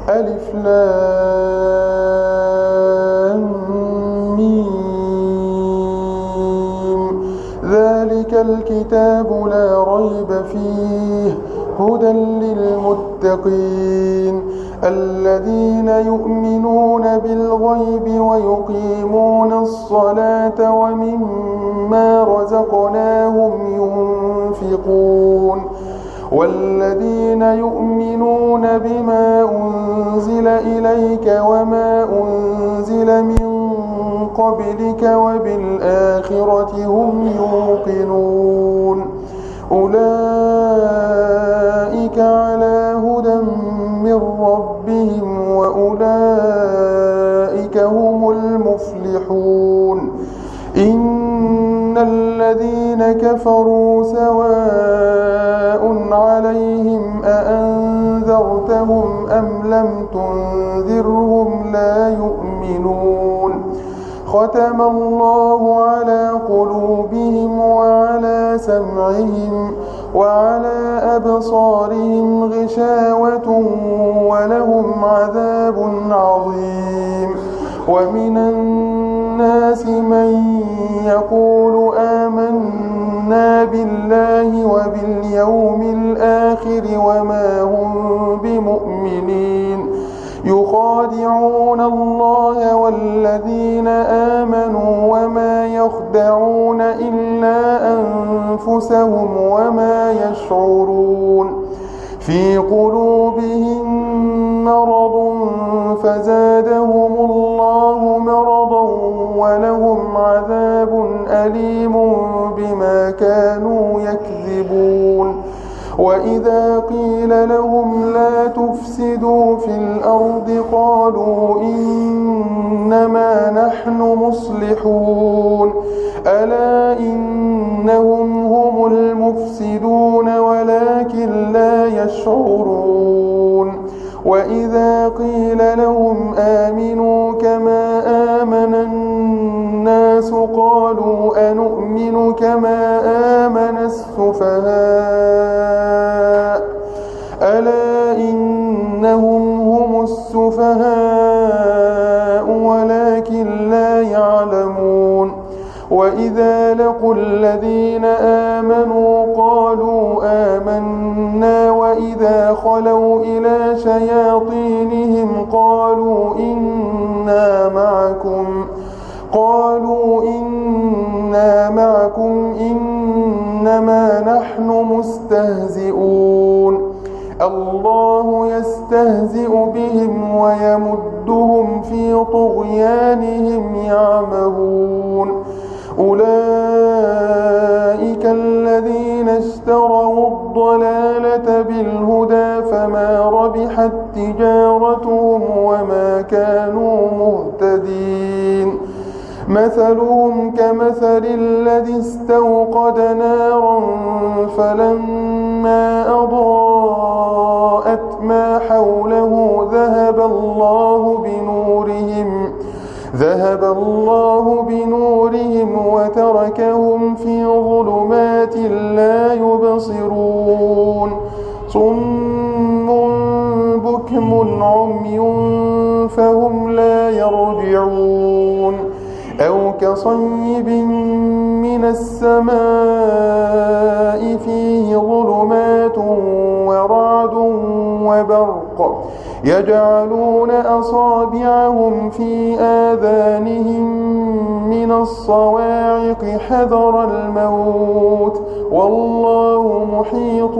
ألف لام ميم. ذلك الكتاب لا ريب فيه هدى للمتقين الذين يؤمنون بالغيب ويقيمون الصلاة ومما رزقناهم ينفقون والذين يؤمنون بما أنزل إليك وما أنزل من قبلك وبالآخرة هم يوقنون أولئك على هدى من ربهم وأولئك هم المفلحون إن الذين كفروا سواء عليهم أأنذرتهم أم لم تنذرهم لا يؤمنون ختم الله على قلوبهم وعلى سمعهم وعلى أبصارهم غشاوة ولهم عذاب عظيم ومن الناس من يقول آمنا بالله وباليوم الآخر وما هم بمؤمنين يخادعون الله والذين آمنوا وما يخدعون إلا أنفسهم وما يشعرون في قلوبهم مرض فزادهم الله مرضا ولهم عذاب أليم بما كانوا يكذبون وإذا قيل لهم لا تفسدوا في الأرض قالوا إنما نحن مصلحون ألا إنهم هم المفسدون ولكن لا يشعرون وإذا قيل لهم آمنوا كما آمن الناس قالوا أنؤمن كما آمن السفهاء ألا إنهم هم السفهاء ولكن لا يعلمون وإذا لقوا الذين آمنوا قالوا آمنا وإذا خلوا إلى شياطينهم قالوا إنا معكم إنما نحن مستهزئون الله يستهزئ بهم ويمدهم في طغيانهم يعمهون أولئك الذين اشتروا الضلالة بالهدى فما ربحت تجارتهم وما كانوا مهتدين مثلهم كمثل الذي استوقد نارا فلما أضاءت ما حوله ذهب الله بنورهم وتركهم في ظلمات لا يبصرون صم بكم عمي فهم لا يرجعون أو كصيب من السماء فيه ظلمات ورعد وبرق يجعلون أصابعهم في آذانهم من الصواعق حذر الموت والله محيط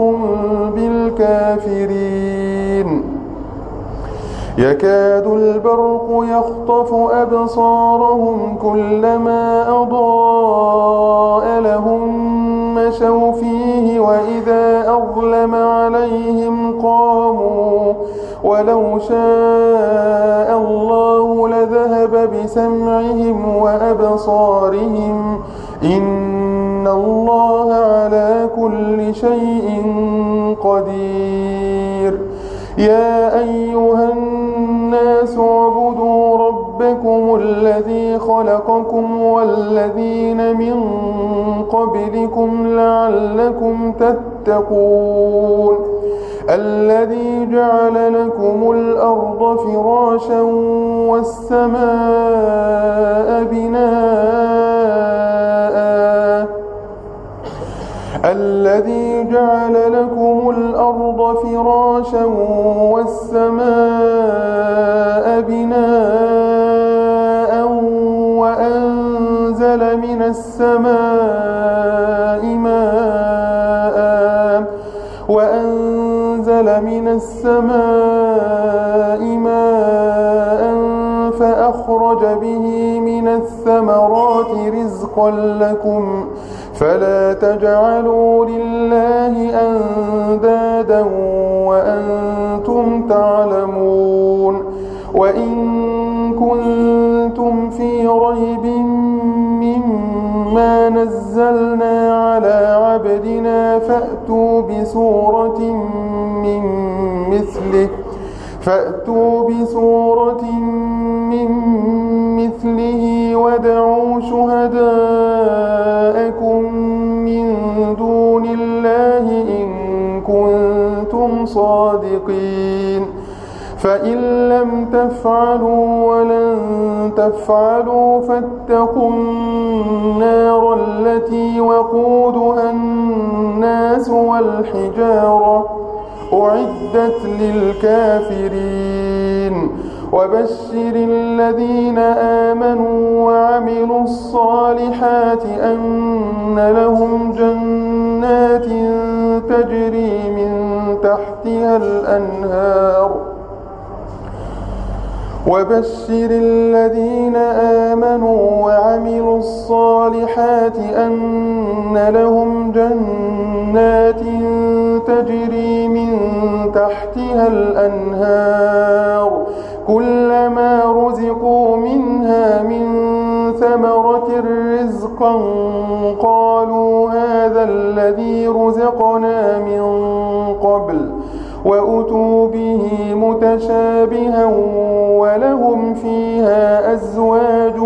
بالكافرين يكاد البرق يخطف أبصارهم كلما أضاء لهم مشوا فيه وإذا أظلم عليهم قاموا ولو شاء الله لذهب بسمعهم وأبصارهم إن الله على كل شيء قدير يا أيها الناس اعبدوا ربكم الذي الذي خلقكم والذين من قبلكم لعلكم تتقون الذي جعل لكم الأرض فراشا والسماء بناء وأنزل من السماء ماء فأخرج به من الثمرات رزقا لكم فلا تجعلوا لله أندادا وأنتم تعلمون وإن كنتم في ريب مما نزلنا على عبدنا فأتوا بسورة من مثله وادعوا شهداءكم من دون الله إن كنتم صادقين فإن لم تفعلوا ولن تفعلوا فاتقوا النار التي وقودها الناس والحجارة أعدت للكافرين وبشر الذين آمنوا وعملوا الصالحات أن لهم جنات تجري من تحتها الأنهار وبشر الذين آمنوا وعملوا الصالحات أن لهم جنات تجري من تحتها الأنهار كلما رزقوا منها من ثمرة رزقا قالوا هذا الذي رزقنا من قبل وأتوا به متشابها ولهم فيها أزواج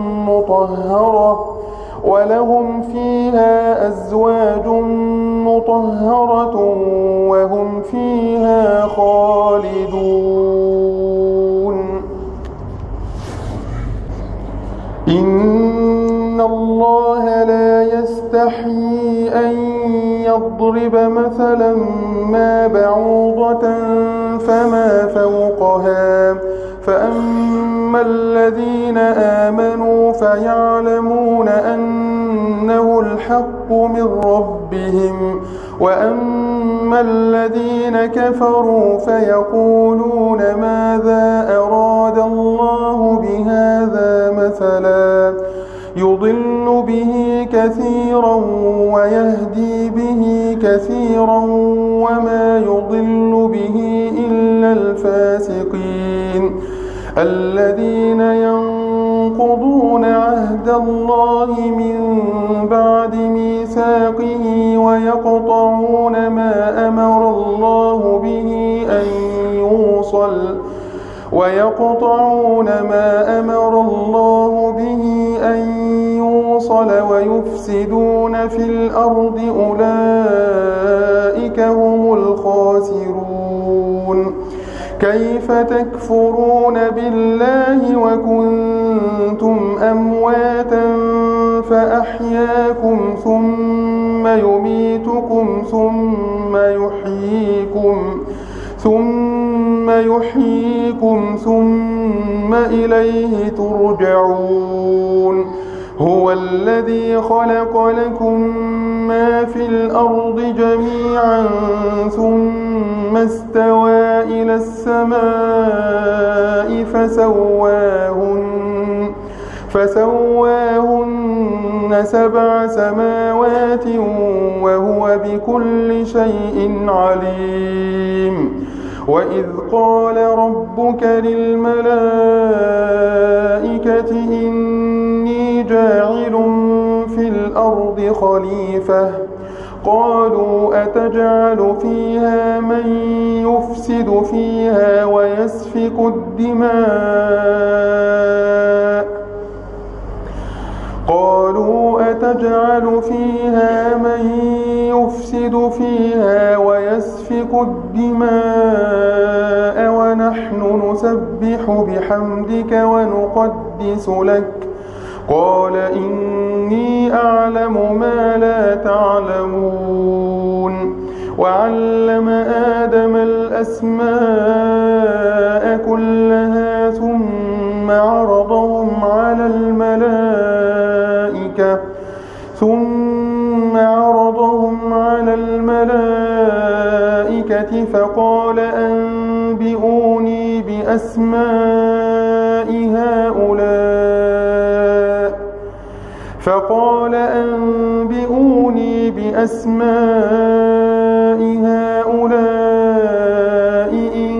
مطهرة وهم فيها خالدون إن الله لا يستحيي أن يضرب مثلا ما بعوضة فما فوقها فأما الذين آمنوا فيعلمون أنه الحق من ربهم وأما الذين كفروا فيقولون ماذا أراد الله بهذا مثلا يضل به كثيرا ويهدي به كثيرا وما يضل به إلا الفاسقين الذين ينقضون عهد الله من بعد ميثاقه ويقطعون ما أمر الله به أن يوصل ويفسدون في الأرض أولئك هم الخاسرون كيف تكفرون بالله وكنتم أمواتا فأحياكم ثم يميتكم ثم إليه ترجعون هو الذي خلق لكم ما في الأرض جميعا ثم استوى إلى السماء فسواهن 7 سماوات وهو بكل شيء عليم وإذ قال ربك للملائكة إني جاعل في الأرض خليفة قالوا أتجعل فيها من يفسد فيها ويسفك الدماء أتجعل فيها من يفسد فيها ويسفك الدماء ونحن نسبح بحمدك ونقدس لك قال إني أعلم ما لا تعلمون وعلم آدم الأسماء كلها ثم عرضهم على الملائكة فقال أنبئوني بأسماء هؤلاء إن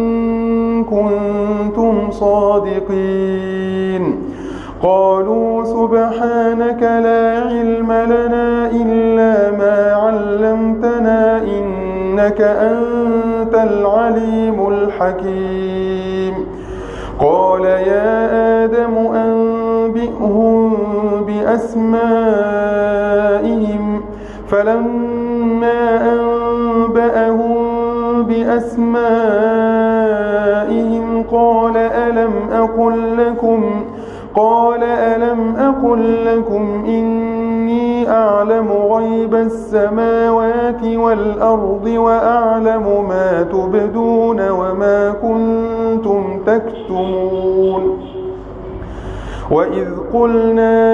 كنتم صادقين قالوا سبحانك لا علم لنا إلا ما علمتنا إنك أنت العليم الحكيم قال يا آدم أنبئهم بأسمائهم فلما أنبأهم بأسمائهم قال ألم أقل لكم إني أعلم غيب السماوات والأرض وأعلم ما تبدون وما كنتم تكتمون وإذ قلنا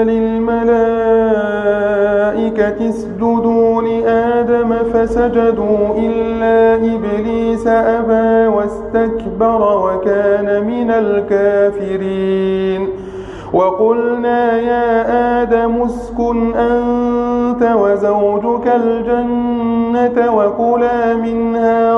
للملائكة اسجدوا لآدم فسجدوا إلا إبليس أبى واستكبر وكان من الكافرين وقلنا يا آدم اسكن أنت وزوجك الجنة وكلا منها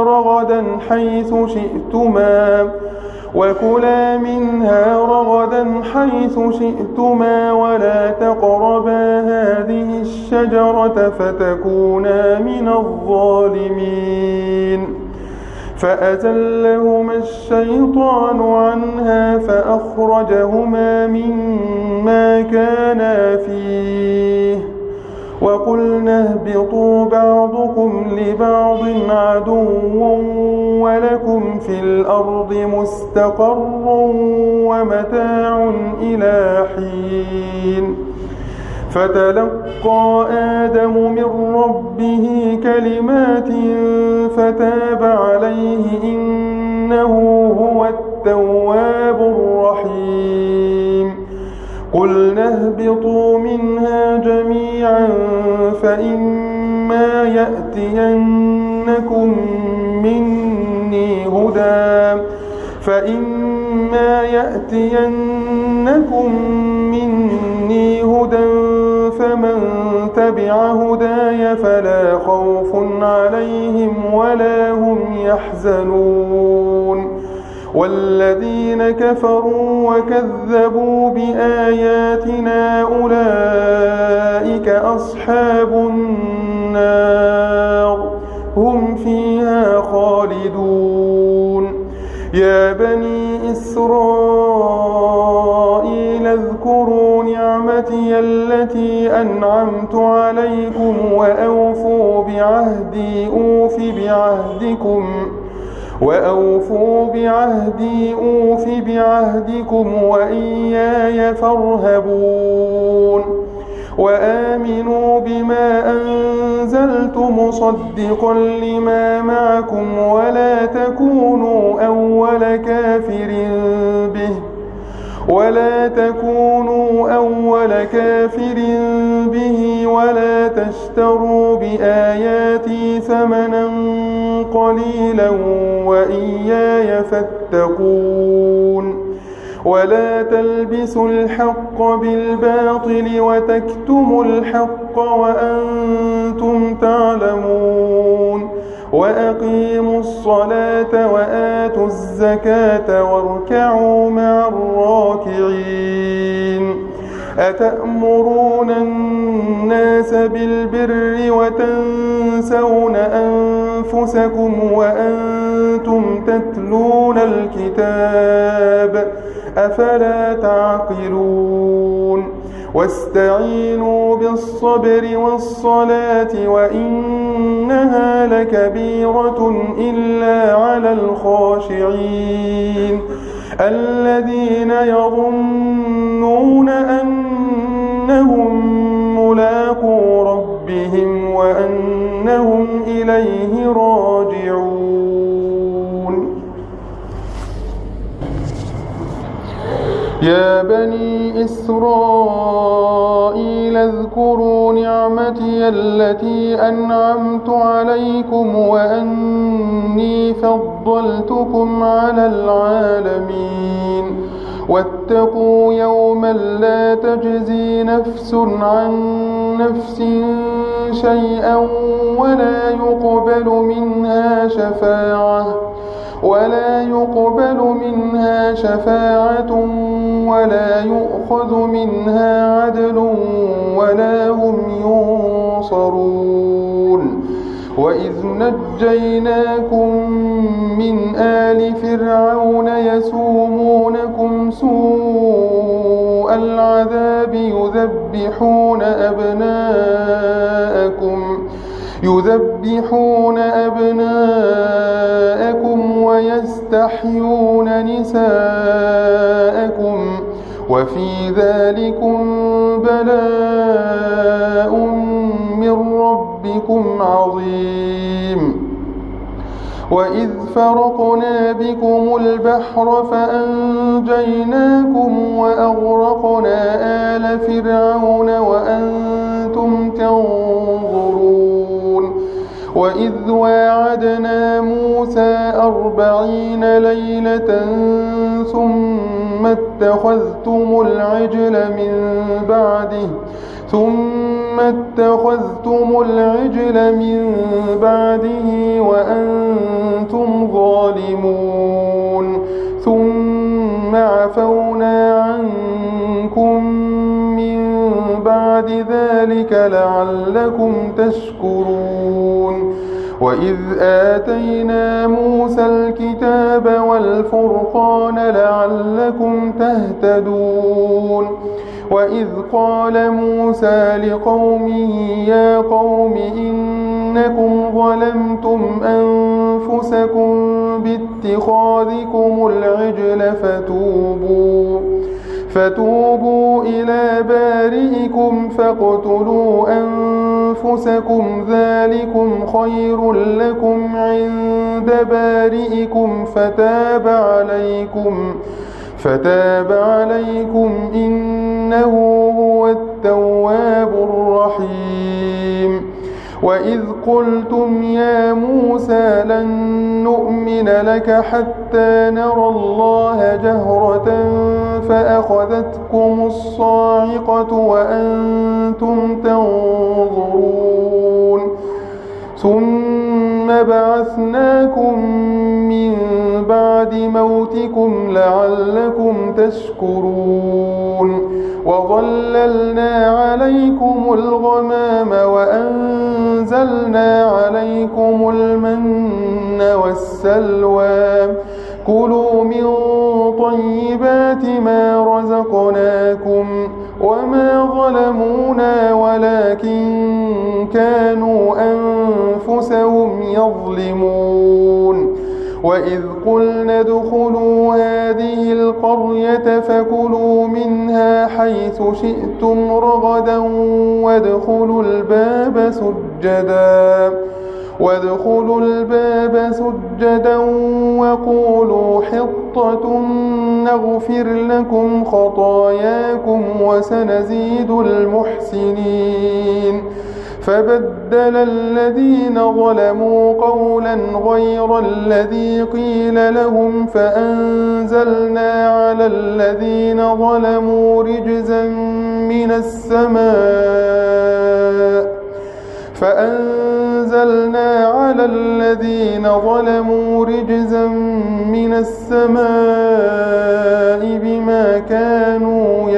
رغدا حيث شئتما ولا تقربا هذه الشجرة فتكونا من الظالمين فأزلهما الشيطان عنها فأخرجهما مما كانا فيه وقلنا اهبطوا بعضكم لبعض عدو ولكم في الأرض مستقر ومتاع إلى حين فتلقى آدم من ربه كلمات فتاب عليه إنه هو التواب الرحيم قلنا اهبطوا منها جميعا فإما يأتينكم مني هدى فمن تبع هداي فلا خوف عليهم ولا هم يحزنون والذين كفروا وكذبوا بآياتنا أولئك أصحاب النار هم فيها خالدون يا بني إسرائيل اذكروا نعمتي التي أنعمت عليكم وأوفوا بعهدي أوف بعهدكم وإياي فارهبون وآمنوا بما أنزلت مصدقا لما معكم ولا تكونوا أول كافر به ولا تشتروا بآياتي ثمنا قليلا وإياي فاتقون ولا تلبسوا الحق بالباطل وتكتموا الحق وأنتم تعلمون وأقيموا الصلاة وآتوا الزكاة واركعوا مع الراكعين أتأمرون الناس بالبر وتنسون أنفسكم وأنتم تتلون الكتاب أفلا تعقلون واستعينوا بالصبر والصلاة وإنها لكبيرة إلا على الخاشعين الذين يظنون أنهم ملاقو ربهم وأنهم إليه راجعون. يا بني إسرائيل اذكروا نعمتي التي أنعمت عليكم وأني فضلتكم على العالمين واتقوا يوما لا تجزي نفس عن نفس شيئا ولا يقبل منها شفاعة ولا يؤخذ منها عدل ولا هم ينصرون. وإذ نجيناكم من آل فرعون يسومونكم سوء العذاب يذبحون أبناءكم ويستحيون نساءكم وفي ذلكم بلاء من ربكم عظيم. وإذ فرقنا بكم البحر فأنجيناكم وأغرقنا آل فرعون وأنتم تنظرون. وإذ واعدنا موسى 40 ليلة ثم اتخذتم العجل من بعده وأنتم ظالمون ثم عفونا عنكم من بعد ذلك لعلكم تشكرون. وإذ آتينا موسى الكتاب والفرقان لعلكم تهتدون. وإذ قال موسى لقومه يا قوم إنكم ظلمتم أنفسكم باتخاذكم العجل فتوبوا إلى بارئكم فاقتلوا أنفسكم ذلكم خير لكم عند بارئكم فتاب عليكم إنه هو التواب الرحيم. وإذ قلتم يا موسى لن نؤمن لك حتى نرى الله جهرة فأخذتكم الصاعقة وأنتم تنظرون ثم بعثناكم من بعد موتكم لعلكم تشكرون. وظللنا عليكم الغمام وأنزلنا عليكم المن والسلوى كلوا من طيبات ما رزقناكم وما ظلمونا ولكن كانوا أنفسهم يظلمون. وإذ قلنا ادخلوا هذه القرية فكلوا منها حيث شئتم رغدا وادخلوا الباب سجدا وقولوا حطة نغفر لكم خطاياكم وسنزيد المحسنين. فبدل الذين ظلموا قولا غير الذي قيل لهم فأنزلنا على الذين ظلموا رجزا من السماء بما كانوا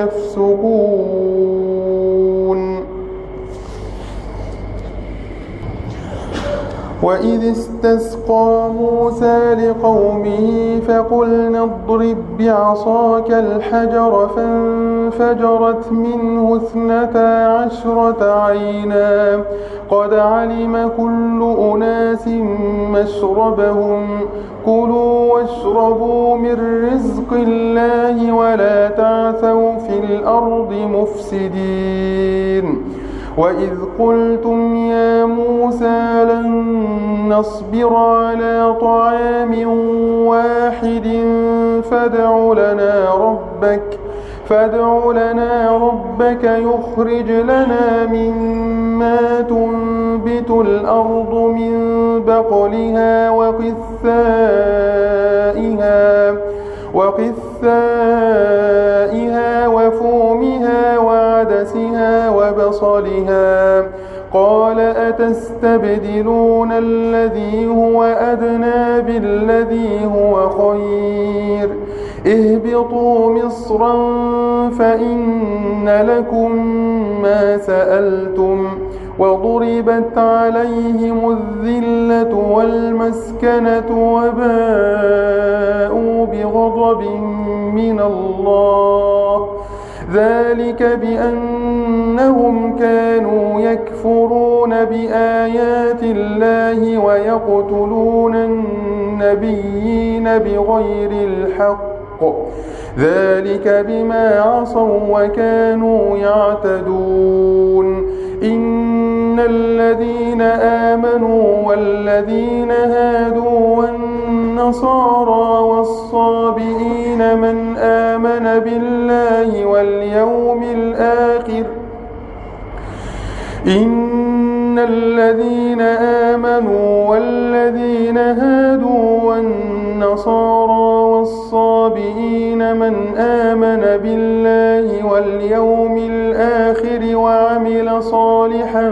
يفسقون. وإذ استسقى موسى لقومه فقلنا اضرب بعصاك الحجر فانفجرت منه 12 عينا قد علم كل أناس مشربهم كلوا واشربوا من رزق الله ولا تعثوا في الأرض مفسدين وإذ قلتم يا موسى لن نصبر على طعام واحد فادع لنا ربك يخرج لنا مما تنبت الأرض من بقلها وقثائها وفومها وعدسها وبصلها قال أتستبدلون الذي هو أدنى بالذي هو خير اهبطوا مصرا فإن لكم ما سألتم وضربت عليهم الذلة والمسكنة وباءوا بغضب من الله ذلك بأنهم كانوا يكفرون بآيات الله ويقتلون النبيين بغير الحق ذلك بما عصوا وكانوا يعتدون إن الذين آمنوا والذين هادوا والنصارى والصابئين من آمن بالله واليوم الآخر إن الذين آمنوا والذين هادوا والنصارى والصابئين من آمن بالله واليوم الآخر وعمل صالحا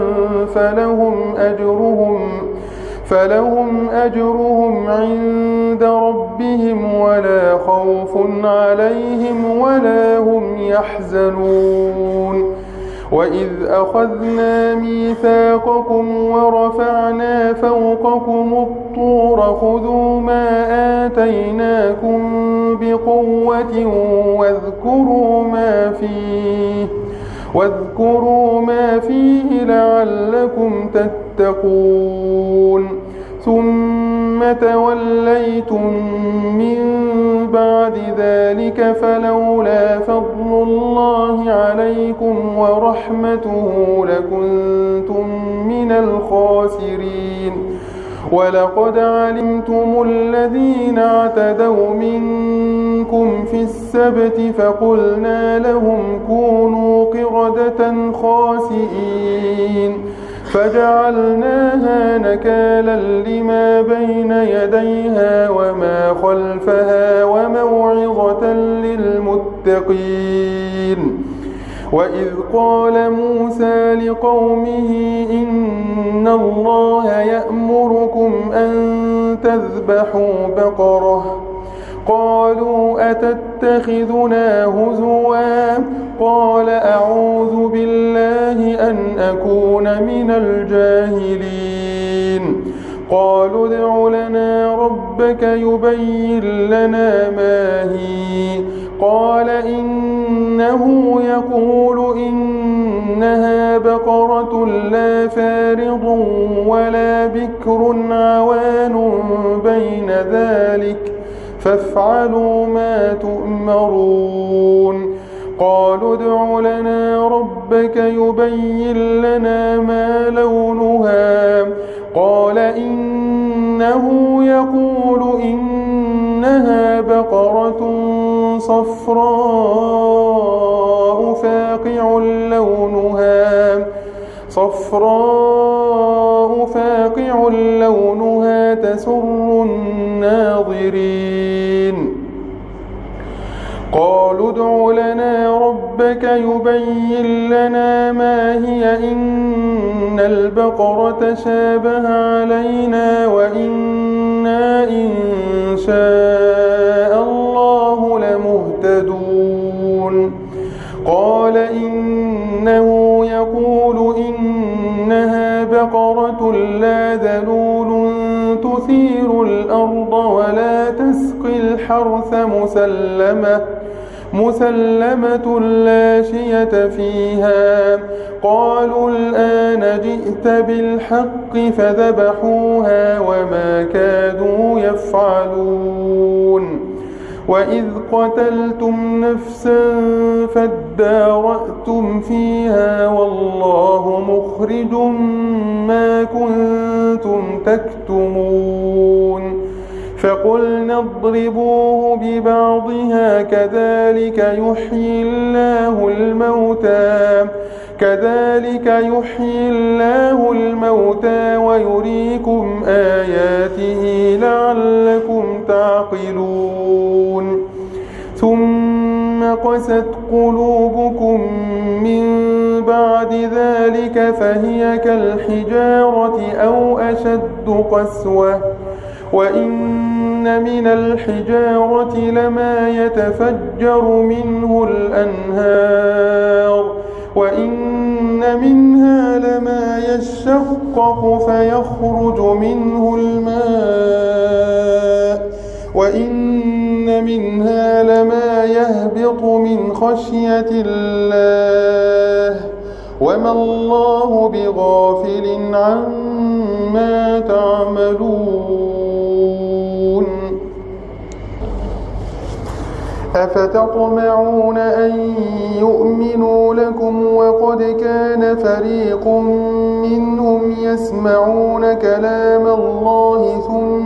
فلهم أجرهم عند ربهم ولا خوف عليهم ولا هم يحزنون وإذ أخذنا ميثاقكم ورفعنا فوقكم الطور خذوا ما آتيناكم بقوة واذكروا ما فيه لعلكم تتقون ثم توليتم من بعد ذلك فلولا فضل الله عليكم ورحمته لكنتم من الخاسرين ولقد علمتم الذين اعتدوا منكم في السبت فقلنا لهم كونوا قردة خاسئين فجعلناها نكالا لما بين يديها وما خلفها وموعظة للمتقين وإذ قال موسى لقومه إن الله يأمركم أن تذبحوا بقرة قالوا أتتخذنا هزوا قال أعوذ بالله أن أكون من الجاهلين قالوا ادع لنا ربك يبين لنا ما هي قال إنه يقول إنها بقرة لا فارض ولا بكر عوان بين ذلك فافعلوا ما تؤمرون قالوا ادع لنا ربك يبين لنا ما لونها قال إنه يقول إنها بقرة صفراء فاقع لونها تسر الناظرين قالوا ادع لنا ربك يبين لنا ما هي إن البقرة شابه علينا وإنا إن شاء الله لمهتدون قال إنه يقول إنها بقرة لا ذلول الأرض ولا تسقي الحرث مسلمة لا شية فيها. قالوا الآن جئت بالحق فذبحوها وما كادوا يفعلون. وإذ قتلتم نفسا فادارأتم فيها والله مخرج ما كنتم تكتمون. فقلنا اضربوه ببعضها كذلك يحيي الله الموتى ويريكم آياته لعلكم تعقلون. ثم قست قلوبكم من بعد ذلك فهي كالحجارة أو أشد قسوة. وإن من الحجارة لما يتفجر منه الأنهار وإن منها لما يشقق فيخرج منه الماء وإن منها لما يهبط من خشية الله وما الله بغافل عما تعملون. أفتطمعون أن يؤمنوا لكم وقد كان فريق منهم يسمعون كلام الله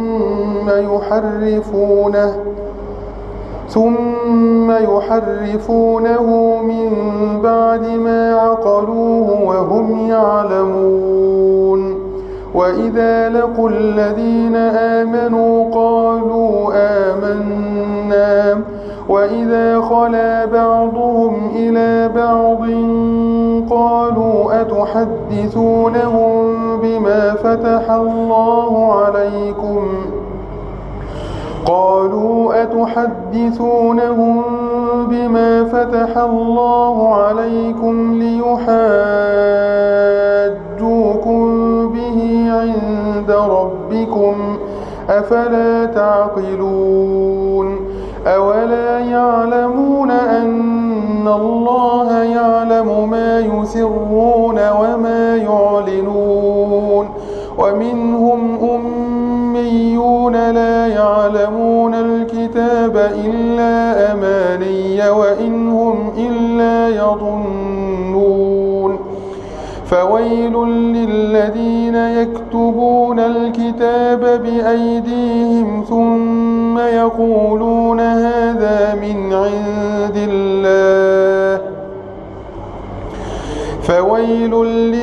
ثم يحرفونه من بعد ما عقلوه وهم يعلمون. وإذا لقوا الذين آمنوا قالوا آمنا وإذا خلا بعضهم إلى بعض قالوا أتحدثونهم بما فتح الله عليكم ليحاجوكم به عند ربكم أفلا تعقلون. أولا يعلمون أن الله يعلم ما يسرون وما يعلنون. ومنهم أميون لا يعلمون الكتاب إلا أماني وإن هم إلا يظنون. فويل للذين يكتبون الكتاب بأيديهم ثم يقولون هذا من عند الله فويل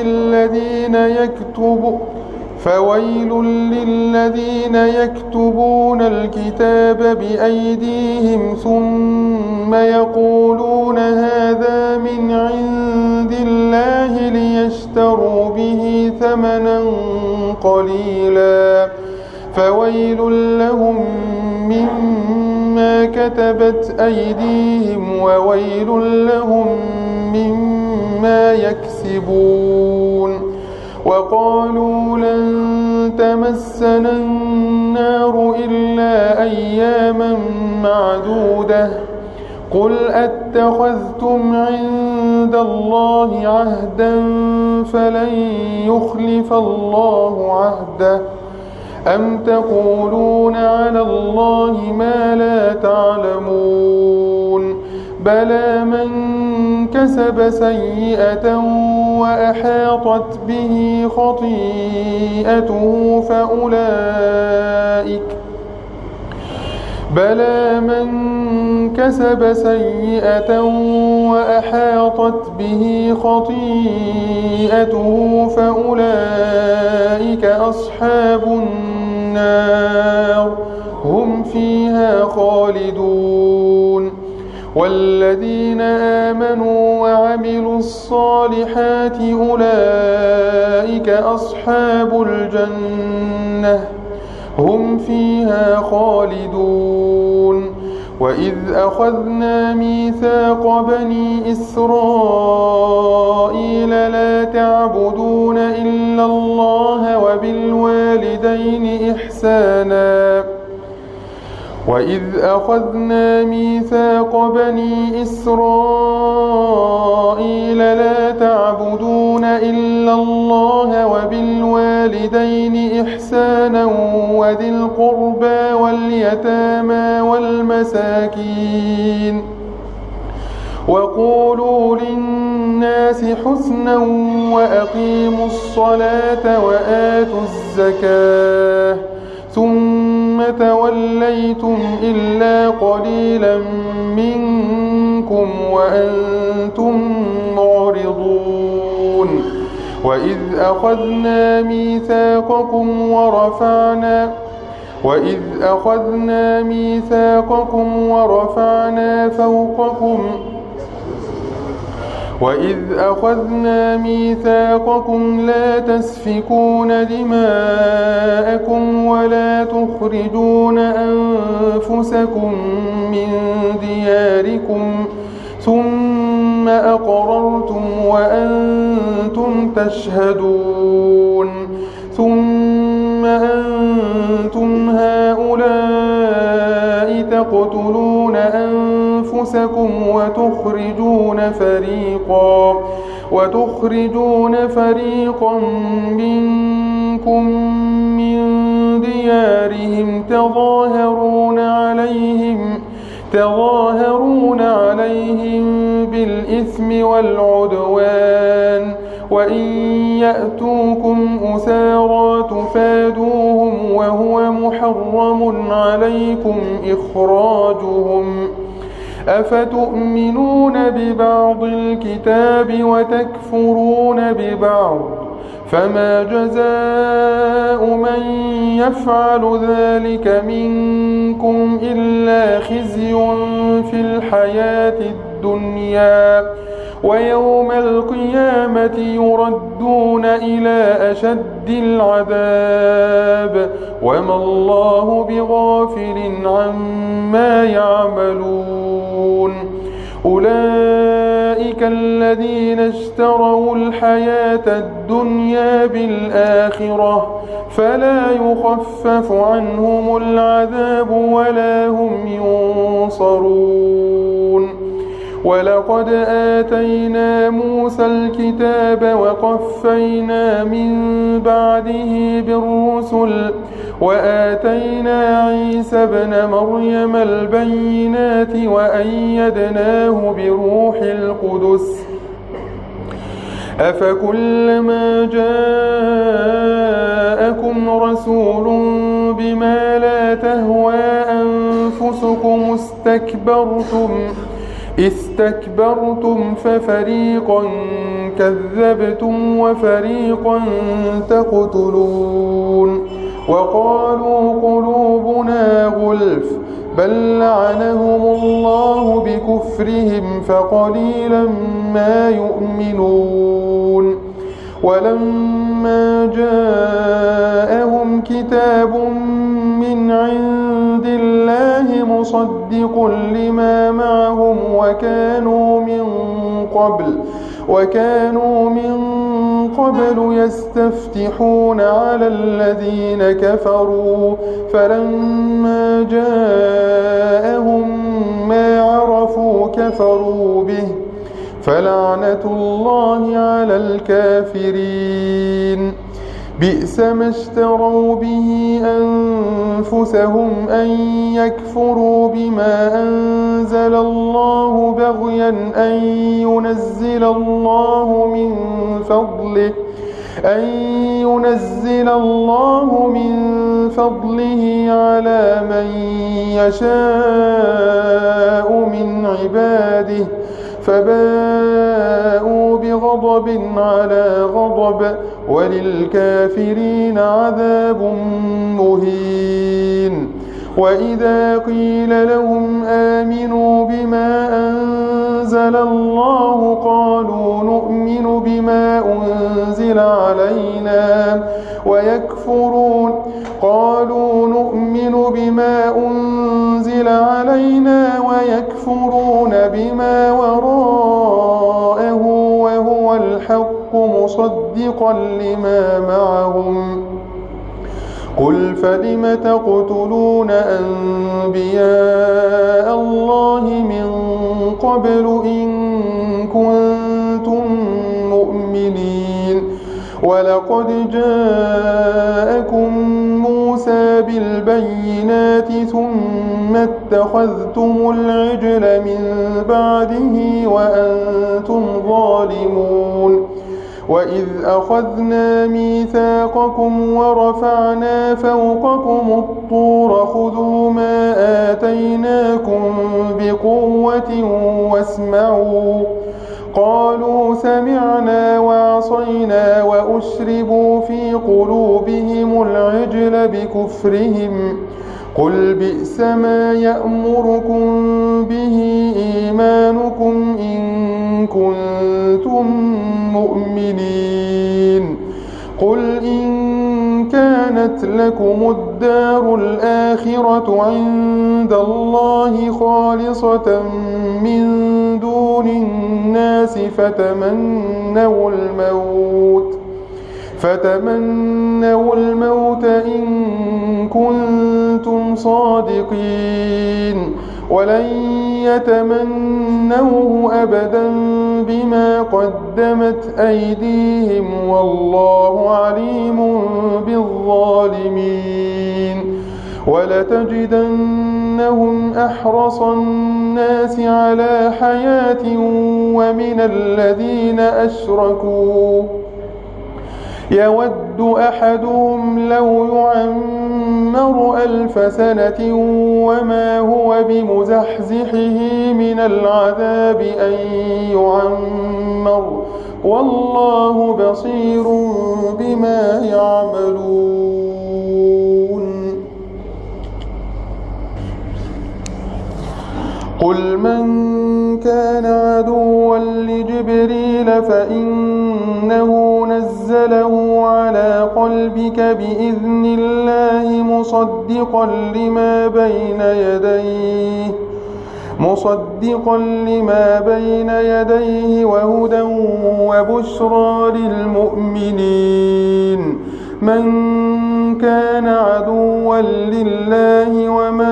للذين يكتبون الكتاب بأيديهم ثم يقولون هذا من عند الله ليشتروا به ثمنا قليلا فويل لهم مما كتبت أيديهم وويل لهم مما يكسبون. وقالوا لن تمسنا النار إلا أياما معدودة قل أتخذتم عند الله عهدا فلن يخلف الله عهده أم تقولون على الله ما لا تعلمون. بلى من كسب سيئة وأحاطت به خطيئته فأولئك أصحاب النار هم فيها خالدون. والذين آمنوا وعملوا الصالحات أولئك أصحاب الجنة هم فيها خالدون. وإذ أخذنا ميثاق بني إسرائيل لا تعبدون إلا الله وبالوالدين إحسانا وإذ أخذنا ميثاق بني إسرائيل لا تعبدون إلا الله وبالوالدين إحسانا وذي القربى واليتامى والمساكين وقولوا للناس حسنا وأقيموا الصلاة وآتوا الزكاة ثم توليتم إلا قليلا منكم وأنتم معرضون وإذ أخذنا ميثاقكم لا تسفكون دماءكم ولا تخرجون أنفسكم من دياركم ثم أقررتم وأنتم تشهدون ثم أنتم هؤلاء تقتلون أنفسكم وتخرجون فريقا منكم من ديارهم تظاهرون عليهم بالإثم والعدوان وإن يأتوكم أسارى تفادوهم وهو محرم عليكم إخراجهم أفتؤمنون ببعض الكتاب وتكفرون ببعض فما جزاء من يفعل ذلك منكم إلا خزي في الحياة الدنيا ويوم القيامة يردون إلى أشد العذاب وما الله بغافل عما يعملون أولئك الذين اشتروا الحياة الدنيا بالآخرة فلا يخفف عنهم العذاب ولا هم ينصرون ولقد آتينا موسى الكتاب وقفينا من بعده بالرسل وآتينا عيسى ابن مريم البينات وأيدناه بروح القدس أفكلما جاءكم رسول بما لا تهوى أنفسكم استكبرتم ففريقا كذبتم وفريقا تقتلون وقالوا قلوبنا غلف بل لعنهم الله بكفرهم فقليلا ما يؤمنون ولما جاءهم كتاب من عند الله مصدق لما معهم وكانوا من قبل يستفتحون على الذين كفروا فلما جاءهم ما عرفوا كفروا به فلعنة الله على الكافرين بئس ما اشتروا به أنفسهم أن يكفروا بما أنزل الله بغيا أن ينزل الله من فضله على من يشاء من عباده فباءوا بغضب على غضب وللكافرين عذاب مهين وإذا قيل لهم آمنوا بما أنزل الله قالوا نؤمن بما أنزل علينا ويكفرون بما وراءه وهو الحق مصدقا لما معهم قل فلم تقتلون أنبياء الله من قبل إن كنتم مؤمنين ولقد جاءكم موسى بالبينات ثم اتخذتم العجل من بعده وأنتم ظالمون وإذ أخذنا ميثاقكم ورفعنا فوقكم الطور خذوا ما آتيناكم بقوة واسمعوا قالوا سمعنا وعصينا وأشربوا في قلوبهم العجل بكفرهم قل بئس ما يأمركم به إيمانكم إن كنتم مؤمنين قل إن كانت لكم الدار الآخرة عند الله خالصة من دون الناس فتمنوا الموت إن كنتم صادقين ولن يتمنوه أبدا بما قدمت أيديهم والله عليم بالظالمين ولتجدنهم أحرص الناس على حياة ومن الذين أشركوا يود أحدهم لو يعمر 1000 سنة وما هو بمزحزحه من العذاب أن يعمر والله بصير بما يعملون قل من كان عدوا لجبريل فإنه نزله على قلبك بإذن الله مصدقا لما بين يديه وهدى وبشرى للمؤمنين من كان عدوا لله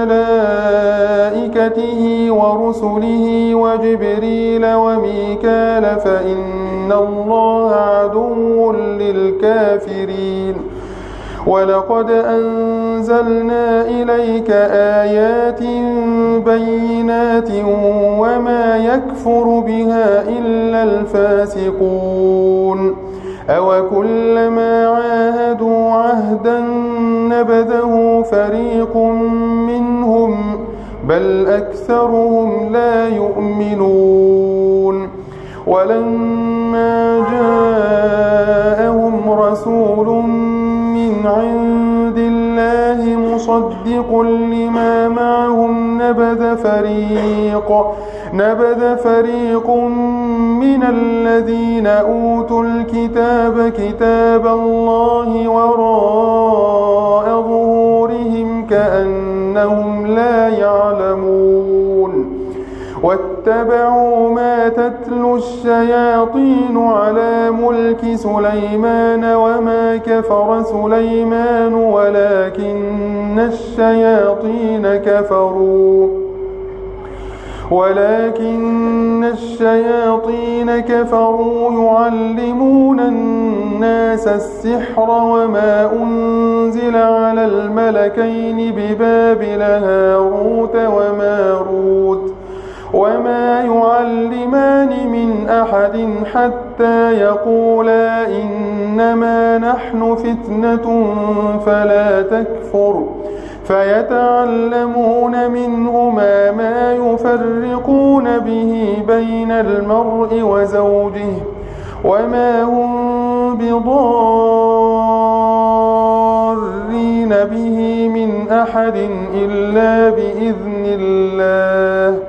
وملائكته ورسله وجبريل وميكال فإن الله عدو للكافرين ولقد أنزلنا إليك آيات بينات وما يكفر بها إلا الفاسقون أوكلما عاهدوا عهدا نبذه فريق منهم بل أكثرهم لا يؤمنون ولما جاءهم رسول من عند الله مصدق لما معهم نبذ فريق من الذين أوتوا الكتاب كتاب الله وراء ظهورهم كأنهم لا يعلمون واتبعوا ما تتلو الشياطين على ملك سليمان وما كفر سليمان ولكن الشياطين كفروا يعلمون الناس السحر وما أنزل على الملكين ببابل هاروت وماروت وما يعلمان من أحد حتى يقولا إنما نحن فتنة فلا تكفر فيتعلمون منهما ما يفرقون به بين المرء وزوجه وما هم بضارين به من أحد إلا بإذن الله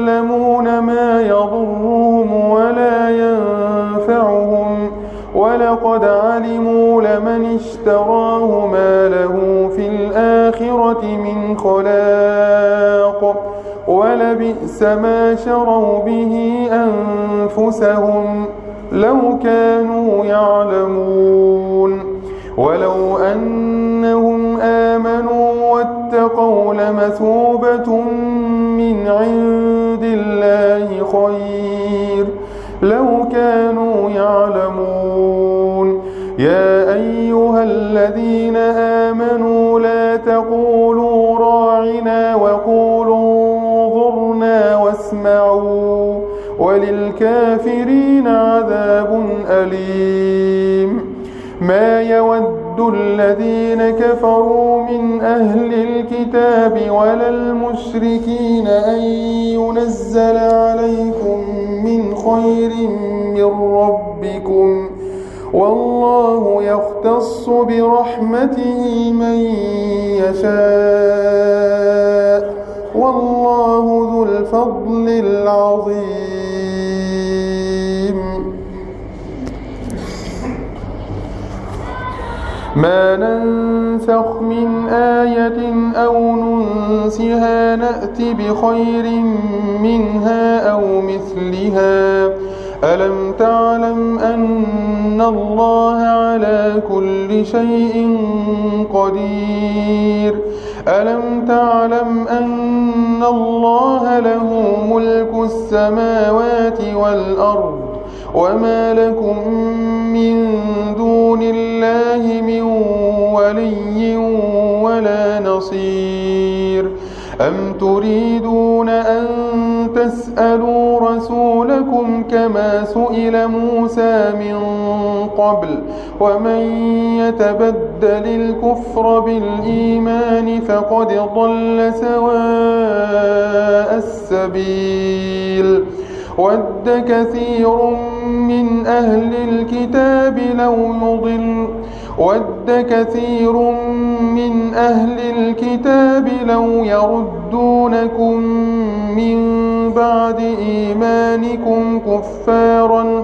ويتعلمون ما يضرهم ولا ينفعهم ولقد ولقد علموا لمن اشتراه ما له في الآخرة من خلاق ولبئس ما شروا به أنفسهم لو كانوا يعلمون ولو أنهم آمنوا واتقوا لمثوبة من عند الله خير لو كانوا يعلمون يا أيها الذين آمنوا لا تقولوا راعنا وقولوا انظرنا واسمعوا وللكافرين عذاب أليم ما يود الذين كفروا من أهل الكتاب ولا المشركين أن ينزل عليكم من خير من ربكم والله يختص برحمته من يشاء والله ذو الفضل العظيم ما ننسخ من آية أو ننسها نأت بخير منها أو مثلها ألم تعلم أن الله على كل شيء قدير ألم تعلم أن الله له ملك السماوات والأرض وما لكم من دون الله من ولي ولا نصير أم تريدون أن تسألوا رسولكم كما سئل موسى من قبل ومن يتبدل الكفر بالإيمان فقد ضل سواء السبيل ود كثير من أهل الكتاب لو يردونكم من بعد إيمانكم كفارا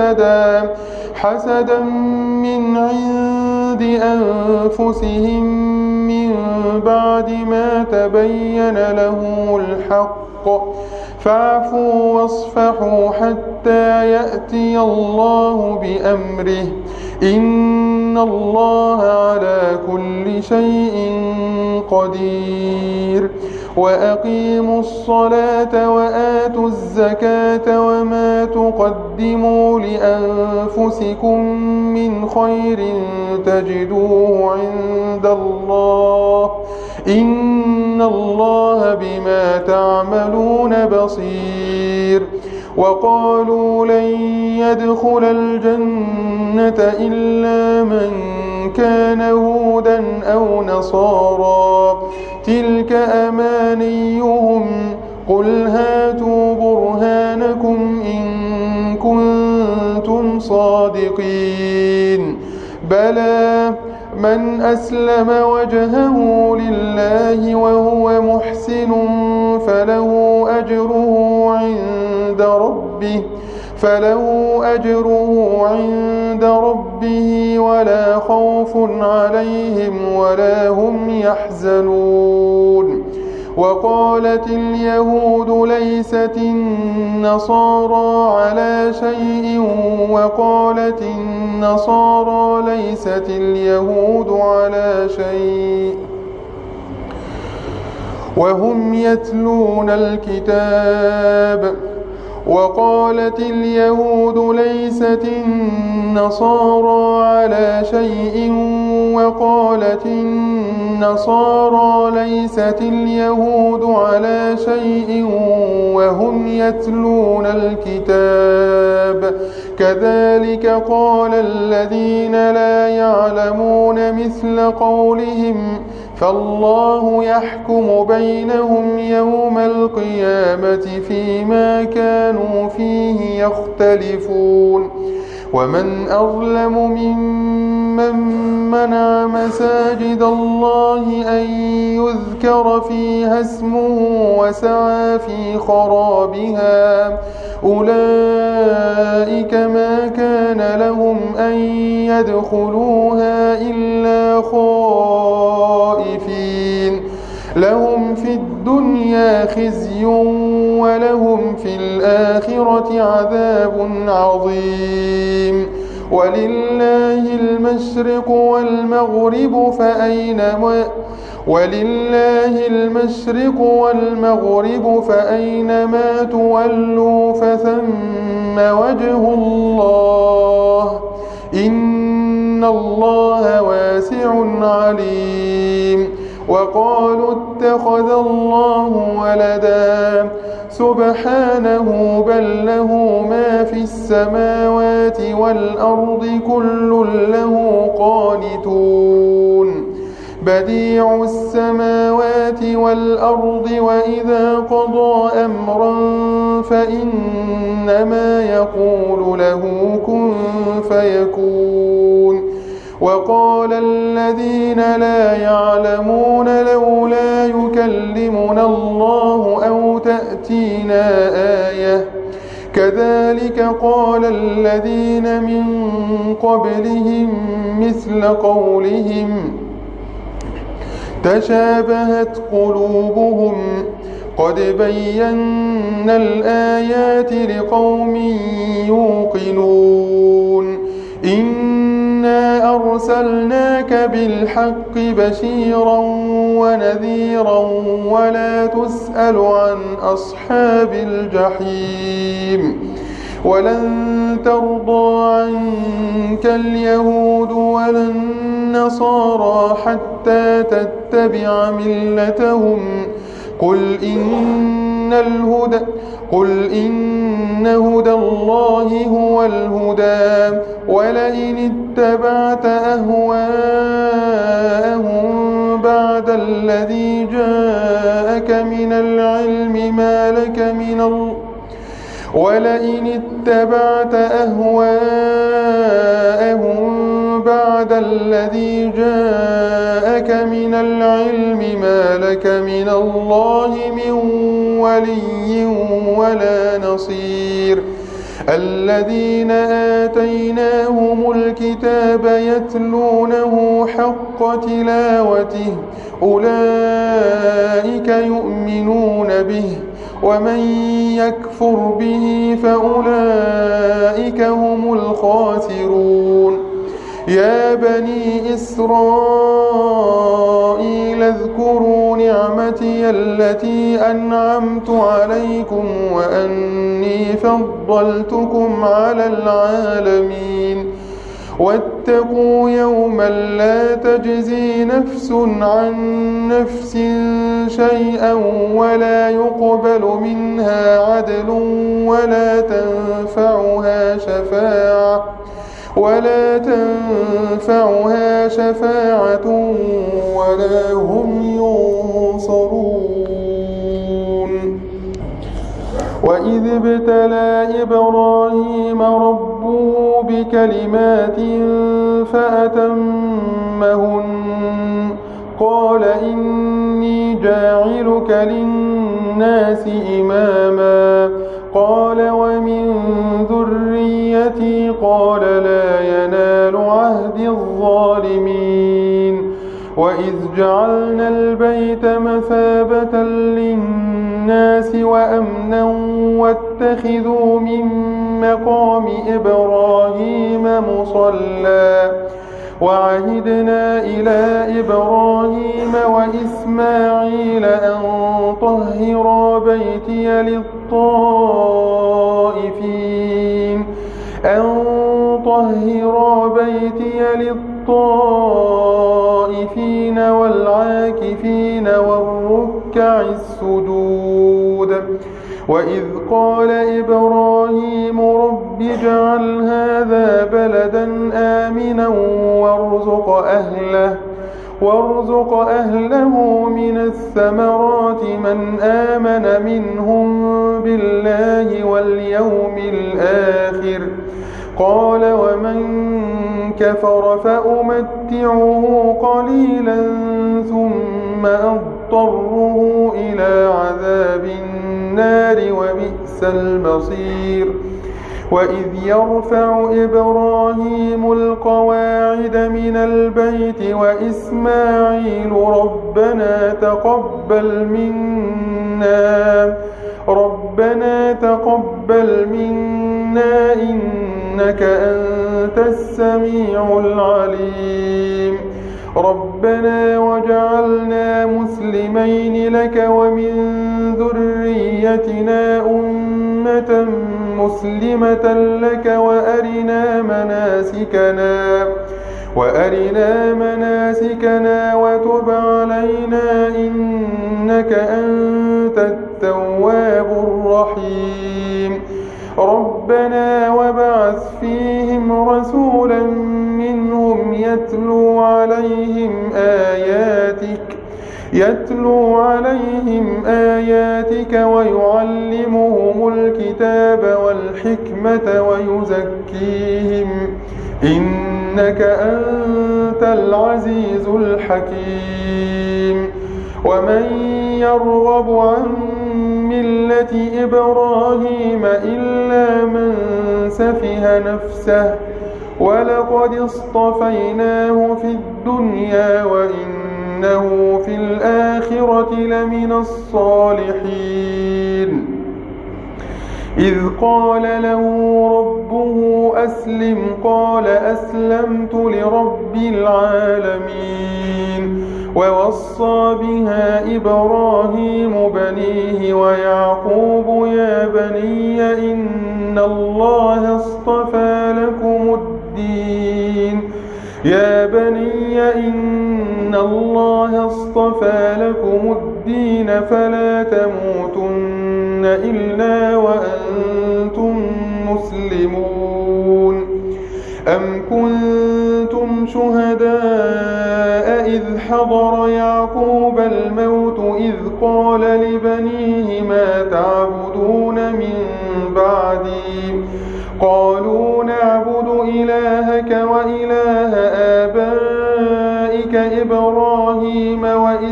حسدا من عند أنفسهم من بعد ما تبين لهم الحق فاعفوا واصفحوا حتى يأتي الله بأمره إن الله على كل شيء قدير وأقيموا الصلاة وآتوا الزكاة وما تقدموا لأنفسكم من خير تجدوه عند الله إن الله بما تعملون بصير وقالوا لن يدخل الجنة إلا من كان هودا أو نصارى تلك أمانيهم قل هاتوا برهانكم إن كنتم صادقين بلى من أسلم وجهه لله وهو محسن فله أجره عند ربه ولا خوف عليهم ولا هم يحزنون وقالت اليهود ليست النصارى على شيء وقالت النصارى ليست اليهود على شيء وهم يتلون الكتاب وقالت اليهود ليست النصارى على شيء وقالت النصارى ليست اليهود على شيء وهم يتلون الكتاب كذلك قال الذين لا يعلمون مثل قولهم فالله يحكم بينهم يوم القيامة فيما كانوا فيه يختلفون ومن أظلم ممن منع مساجد الله أن يذكر فيها اسمه وسعى في خرابها أولئك ما كان لهم أن يدخلوها إلا خائفين لهم في الدنيا خزي ولهم في الآخرة عذاب عظيم ولله المشرق والمغرب فأينما تولوا فثم وجه الله إن الله واسع عليم وقالوا اتخذ الله ولدا سبحانه بل له ما في السماوات والأرض كل له قانتون بديع السماوات والأرض وإذا قضى أمرا فإنما يقول له كن فيكون وقال الذين لا يعلمون لولا يكلمنا الله أو تأتينا آية كذلك قال الذين من قبلهم مثل قولهم تشابهت قلوبهم قد بينا الآيات لقوم يوقنون إنا أرسلناك بالحق بشيرا ونذيرا ولا تسأل عن أصحاب الجحيم ولن ترضى عنك اليهود ولا النصارى حتى تتبع ملتهم قل إن هدى الله هو الهدى ولئن اتبعت أهواءهم بعد الذي جاءك من العلم ما لك من الله من ولي ولا نصير الذين آتيناهم الكتاب يتلونه حق تلاوته أولئك يؤمنون به ومن يكفر به فأولئك هم الخاسرون يا بني إسرائيل اذكروا نعمتي التي أنعمت عليكم وأني فضلتكم على العالمين واتقوا يوما لا تجزي نفس عن نفس شيئا ولا يقبل منها عدل ولا تنفعها شفاعة ولا هم ينصرون وإذ ابتلى إبراهيم ربه بكلمات فأتمهن قال إني جاعلك للناس إماما قال ومن ذريتي قال لا ينال عهد الظالمين وإذ جعلنا البيت مثابة للناس وأمنا واتخذوا من مقام إبراهيم مصلى وعهدنا إلى إبراهيم وإسماعيل أن طهرا بيتي للطائفين والعاكفين والركع السجود وإذ قال إبراهيم رب اجعل هذا بلدا آمنا وارزق أهله من الثمرات من آمن منهم بالله واليوم الآخر قال ومن كفر فأمتعه قليلا ثم أضطره إلى عذاب النار وبئس المصير وإذ يرفع إبراهيم القواعد من البيت وإسماعيل ربنا تقبل منا إنك أنت السميع العليم ربنا واجعلنا مسلمين لك ومن ذريتنا أمة مسلمة لك وأرنا مناسكنا وتب علينا إنك أنت التواب الرحيم ربنا وابعث فيهم رسولا منهم يتلو عليهم آياتك ويعلمهم الكتاب والحكمة ويزكيهم إنك أنت العزيز الحكيم ومن يرغب عن ملة إبراهيم إلا من سفه نفسه ولقد اصطفيناه في الدنيا وإنه في الآخرة لمن الصالحين إذ قال له ربه أسلم قال أسلمت لرب العالمين ووصى بها إبراهيم بنيه ويعقوب يا بني إن الله اصطفى لكم الدين فلا تموتن إلا وأنتم مسلمون أم كنتم شهداء إذ حضر يعقوب الموت إذ قال لبنيه ما تعبدون من بعدي قالوا نعبد إلهك وإله آبائك إبراهيم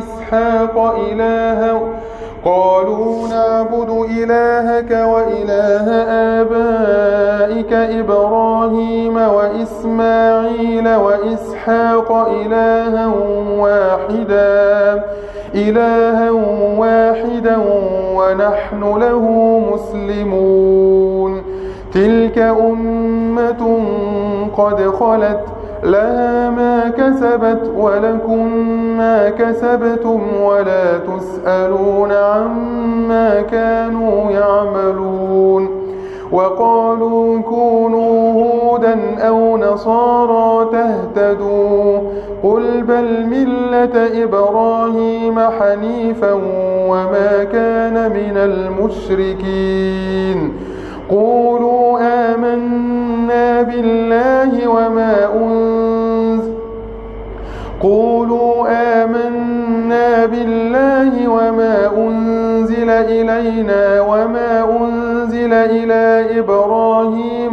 وإسماعيل وإسحاق إلها واحدا ونحن له مسلمون تلك أمة قد خلت لها ما كسبت ولكم ما كسبتم ولا تسألون عما كانوا يعملون وقالوا كونوا هودا أو نصارى تهتدوا قل بل ملة إبراهيم حنيفا وما كان من المشركين قولوا آمنا بالله وما أنزل إلينا وما أنزل إلى إبراهيم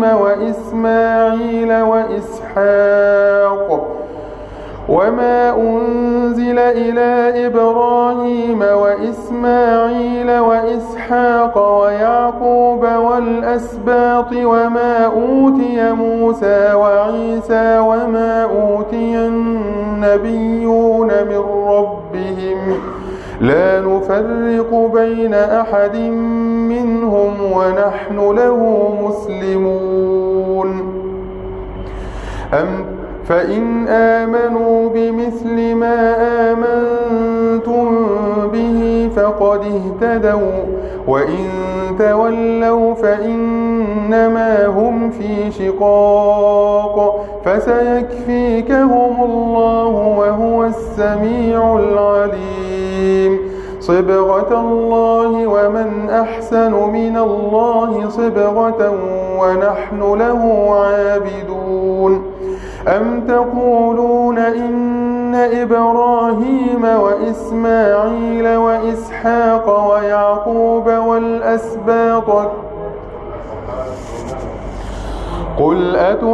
وإسماعيل وإسحاق ويعقوب والأسباط وما أوتي موسى وعيسى وما أوتي النبيون من ربهم لا نفرق بين أحد منهم ونحن له مسلمون فإن آمنوا بمثل ما آمنتم به فقد اهتدوا وإن تولوا فإنما هم في شقاق فسيكفيكهم الله وهو السميع العليم صبغة الله ومن أحسن من الله صبغة ونحن له عابدون أم تقولون إن إبراهيم وإسماعيل وإسحاق قل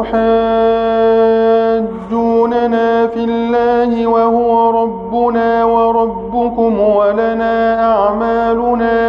أتحاجوننا في الله وهو ربنا وربكم ولنا أعمالنا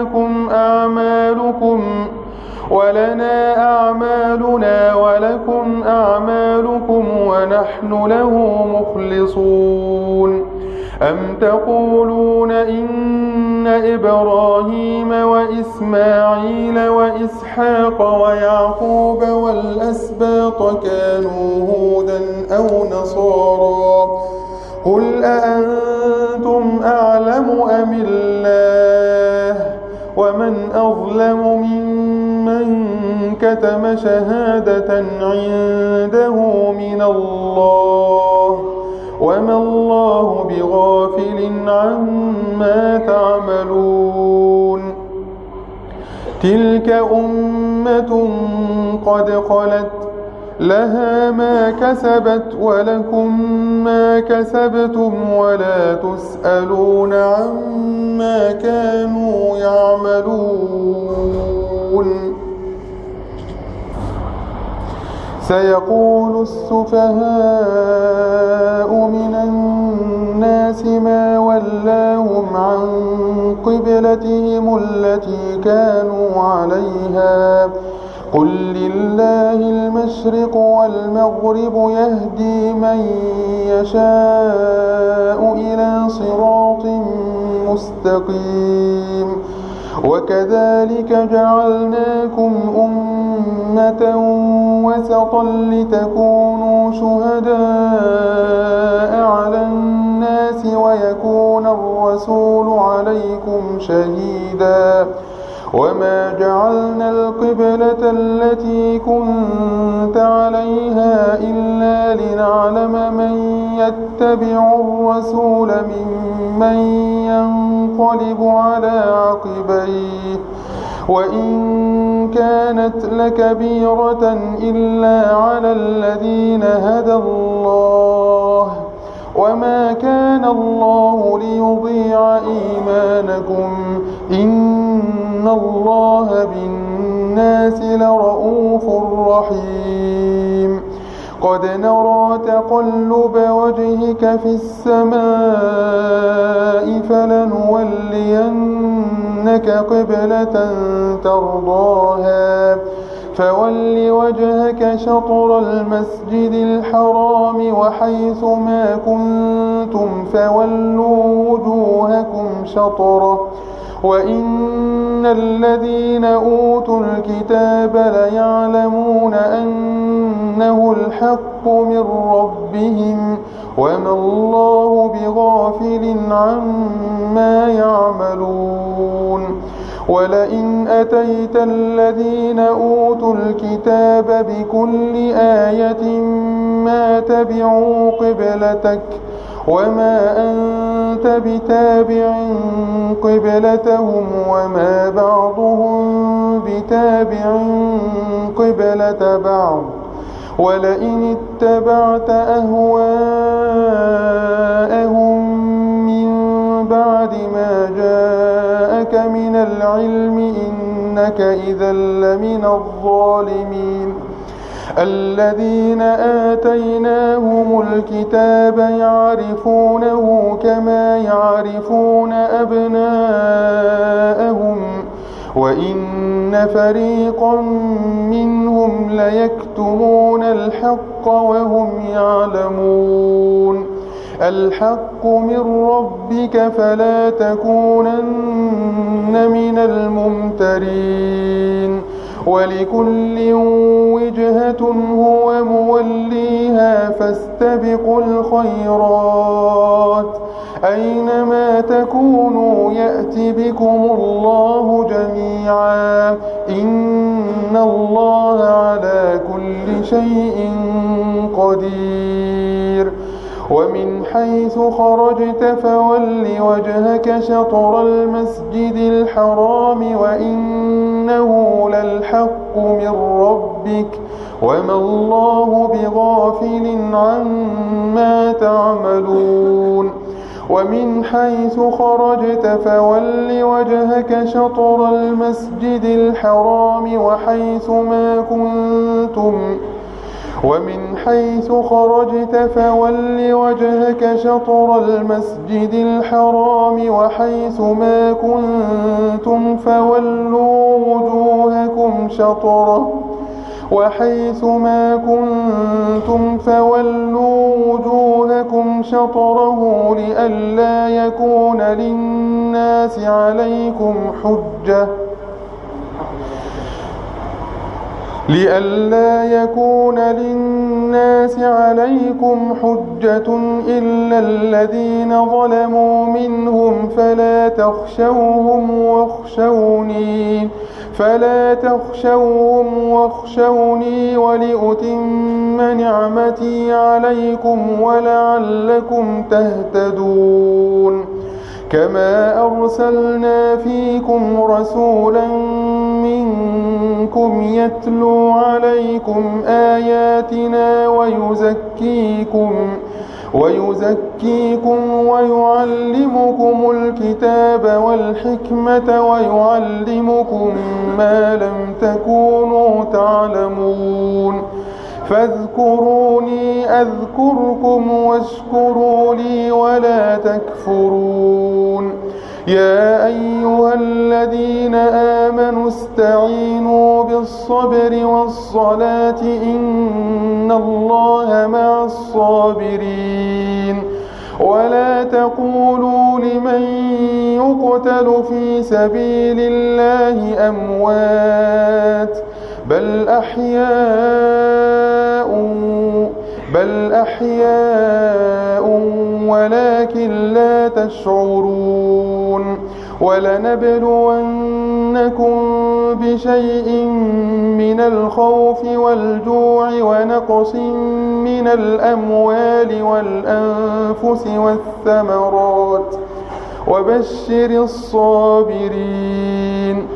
ولكم أعمالكم ونحن له مخلصون أم تقولون إن إبراهيم وإسماعيل وإسحاق ويعقوب والأسباط كانوا هودا أو نصارى قل أأنتم أعلم أم الله ومن أظلم ممن كتم شهادة عنده من الله وما الله بغافل عما تعملون تلك أمة قد خلت لها ما كسبت ولكم ما كسبتم ولا تسألون عما كانوا يعملون سيقول السفهاء من الناس ما ولاهم عن قبلتهم التي كانوا عليها قل لله المشرق والمغرب يهدي من يشاء إلى صراط مستقيم وكذلك جعلناكم أمة وسطا لتكونوا شهداء على الناس ويكون الرسول عليكم شهيدا وما جعلنا القبلة التي كنت عليها إلا لنعلم من يتبع الرسول ممن ينقلب على عقبيه وإن كانت لكبيرة إلا على الذين هدى الله وما كان الله ليضيع إيمانكم إن الله بالناس لرؤوف رحيم قد نرى تقلب وجهك في السماء فلنولينك قبلة ترضاها فول وجهك شطر المسجد الحرام وحيث ما كنتم فولوا وجوهكم شطره وإن الذين أوتوا الكتاب ليعلمون أنه الحق من ربهم وما الله بغافل عما يعملون ولئن أتيت الذين أوتوا الكتاب بكل آية ما تبعوا قبلتك وما أنت بتابع قبلتهم وما بعضهم بتابع قبلة بعض ولئن اتبعت أهواءهم من بعد ما جاءك من العلم إنك إذا لمن الظالمين الذين آتيناهم الكتاب يعرفونه كما يعرفون أبناءهم وإن فريقا منهم ليكتمون الحق وهم يعلمون الحق من ربك فلا تكونن من الممترين ولكل وجهة هو موليها فاستبقوا الخيرات أينما تكونوا يأت بكم الله جميعا إن الله على كل شيء قدير ومن حيث خرجت فول وجهك شطر المسجد الحرام وإنه للحق من ربك وما الله بغافل عما تعملون ومن حيث خرجت فول وجهك شطر المسجد الحرام وحيث ما كنتم فولوا وجوهكم شطره لئلا يكون للناس عليكم حجة إلا الذين ظلموا منهم فلا تخشوهم واخشوني ولأتم نعمتي عليكم ولعلكم تهتدون كما أرسلنا فيكم رسولا منكم يتلو عليكم آياتنا ويزكيكم ويعلمكم الكتاب والحكمة ويعلمكم ما لم تكونوا تعلمون فاذكروني أذكركم واشكروا لي ولا تكفرون يا أيها الذين آمنوا استعينوا بالصبر والصلاة إن الله مع الصابرين ولا تقولوا لمن يقتل في سبيل الله أموات بل أحياء ولكن لا تشعرون ولنبلونكم بشيء من الخوف والجوع ونقص من الأموال والأنفس والثمرات وبشر الصابرين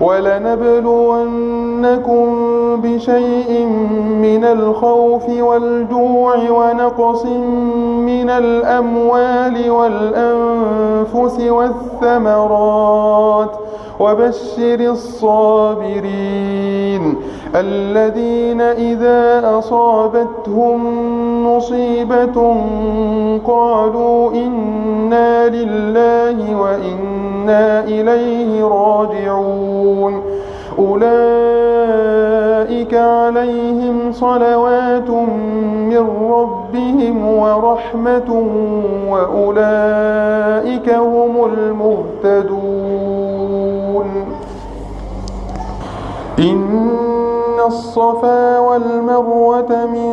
ولنبلونكم بشيء من الخوف والجوع ونقص من الأموال والأنفس والثمرات وبشر الصابرين الذين إذا أصابتهم مصيبة قالوا إنا لله وإنا إليه راجعون أولئك عليهم صلوات من ربهم ورحمة وأولئك هم المهتدون إن الصفا والمروة من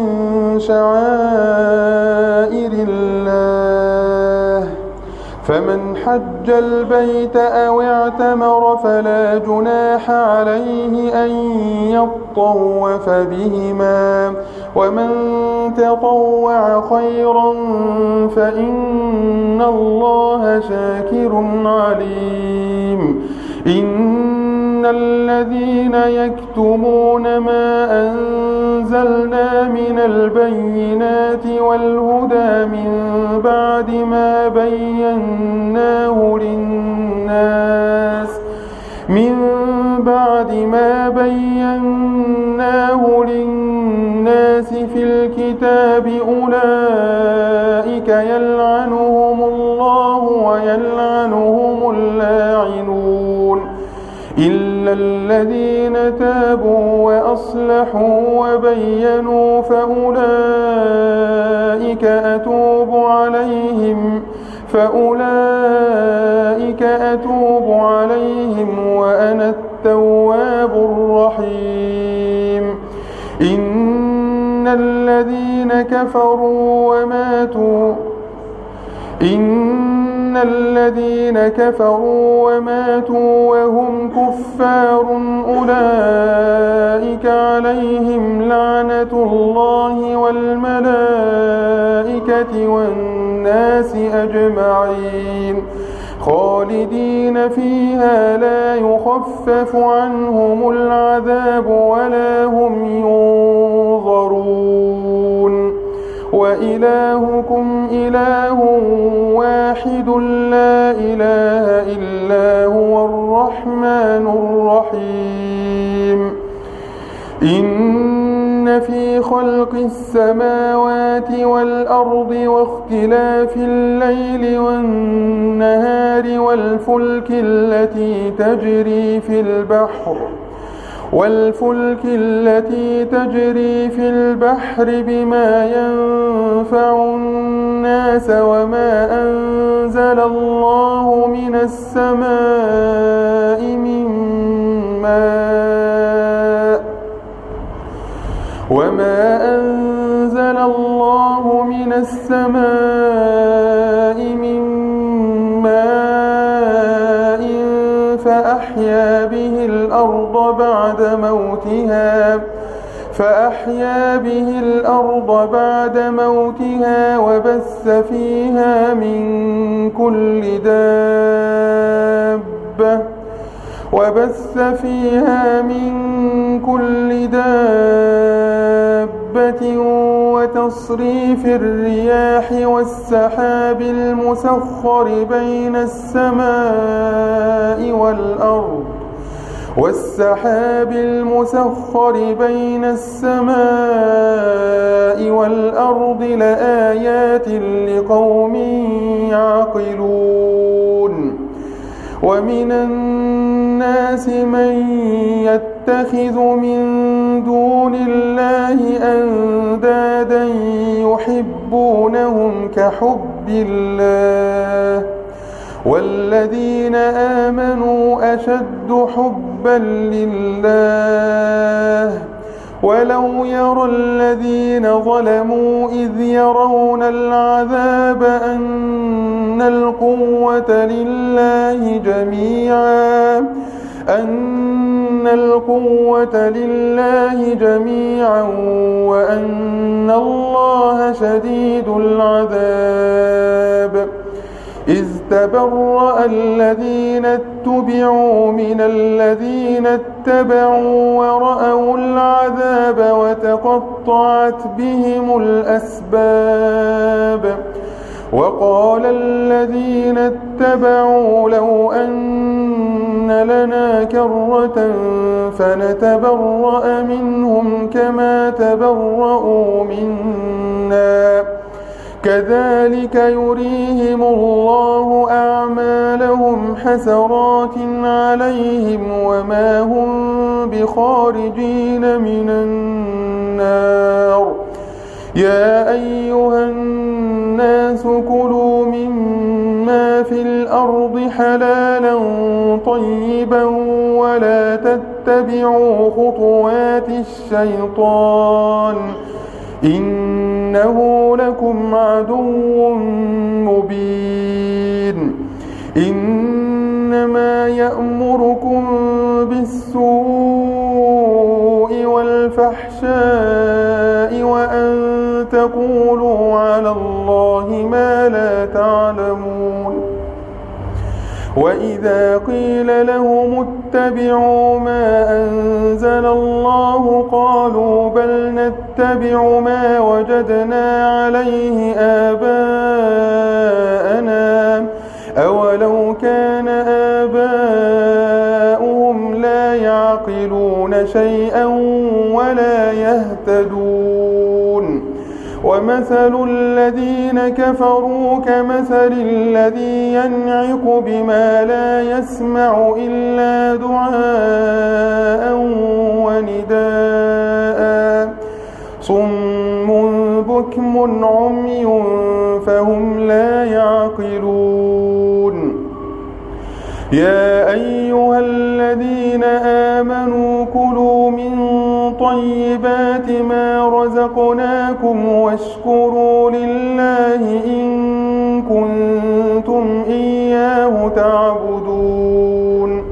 شعائر الله فمن حج البيت أو اعتمر فلا جناح عليه أن يطوف بهما ومن تطوع خيرا فإن الله شاكر عليم إن الذين يكتمون ما أنزلنا من البينات والهدى من بعد ما بيناه للناس في الكتاب أولئك يلعنهم الله ويلعنهم اللاعنون إلا الذين تابوا وأصلحوا وبينوا فأولئك أتوب عليهم وأنا التواب الرحيم إن الذين كفروا وماتوا وهم كفار أولئك عليهم لعنة الله والملائكة والناس أجمعين خالدين فيها لا يخفف عنهم العذاب ولا هم ينظرون وإلهكم إله واحد لا إله إلا هو الرحمن الرحيم إن في خلق السماوات والأرض واختلاف الليل والنهار والفلك التي تجري في البحر بما ينفع الناس وما أنزل الله من السماء من ماء فأحيا به الأرض بعد موتها وبث فيها من كل دابة وتصريف الرياح والسحاب المسخر بين السماء والأرض لآيات لقوم يعقلون ومن الناس من يتخذ من دون الله أندادا يحبونهم كحب الله والذين آمنوا أشد حبا لله ولو يرى الذين ظلموا إذ يرون العذاب أن القوة لله جميعا وأن الله شديد العذاب إذ تبرأ الذين اتبعوا من الذين اتبعوا ورأوا العذاب وتقطعت بهم الأسباب وقال الذين اتبعوا لو أن لنا كرة فنتبرأ منهم كما تبرأوا منا كذلك يريهم الله أعمالهم حسرات عليهم وما هم بخارجين من النار يا أيها الناس كلوا مما في الأرض حلالا طيبا ولا تتبعوا خطوات الشيطان إنه لكم عدو مبين إنما يأمركم بالسوء والفحشاء وأن تقولوا على الله ما لا تعلمون وإذا قيل لهم اتبعوا ما أنزل الله قالوا بل نتبع ما وجدنا عليه آباءنا أولو كان آباؤهم لا يعقلون شيئا ولا يهتدون ومثل الذين كفروا كمثل الذي ينعق بما لا يسمع إلا دعاء ونداء صم بكم عمي فهم لا يعقلون يا أيها الذين آمنوا كلوا من طيبات ما رزقناكم واشكروا لله إن كنتم إياه تعبدون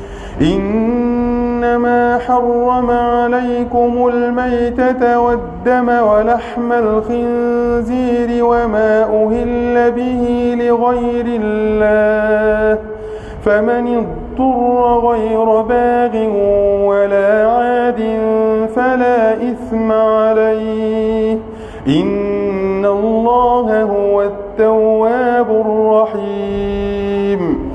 إنما حرم عليكم الميتة والدم ولحم الخنزير وما أهل به لغير الله فمن اضطر غير باغ ولا عاد فلا إثم عليه إن عذاب رحيم.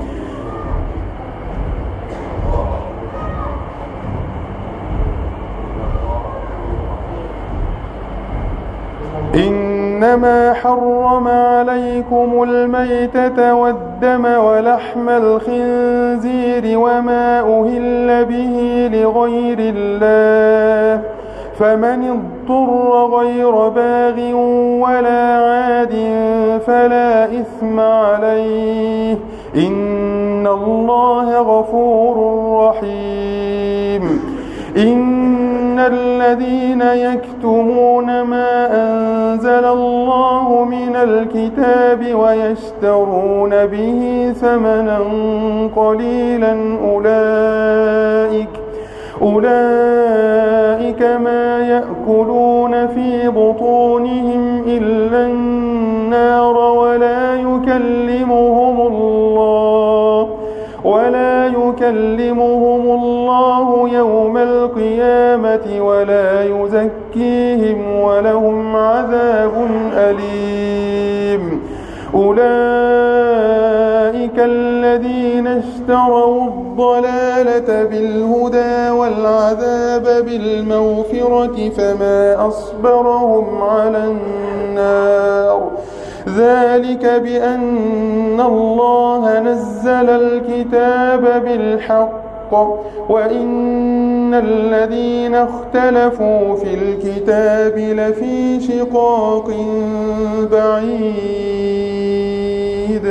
إنما حرم عليكم الميتة والدم ولحم الخنزير وما أهل به لغير الله، فمن اضطر غير باغ ولا عاد فلا إثم عليه، إن الله غفور رحيم. إن الذين يكتمون ما أنزل الله من الكتاب ويشترون به ثمنا قليلا أولئك ما يأكلون في بطونهم إلا النار ولا يكلمهم الله يوم القيامة ولا يزكيهم ولهم عذاب أليم. أولئك الذين اشتروا الضلالة بالهدى والعذاب بالمغفرة فما أصبرهم على النار، ذلك بأن الله نزل الكتاب بالحق وإن الذين اختلفوا في الكتاب لفي شقاق بعيد.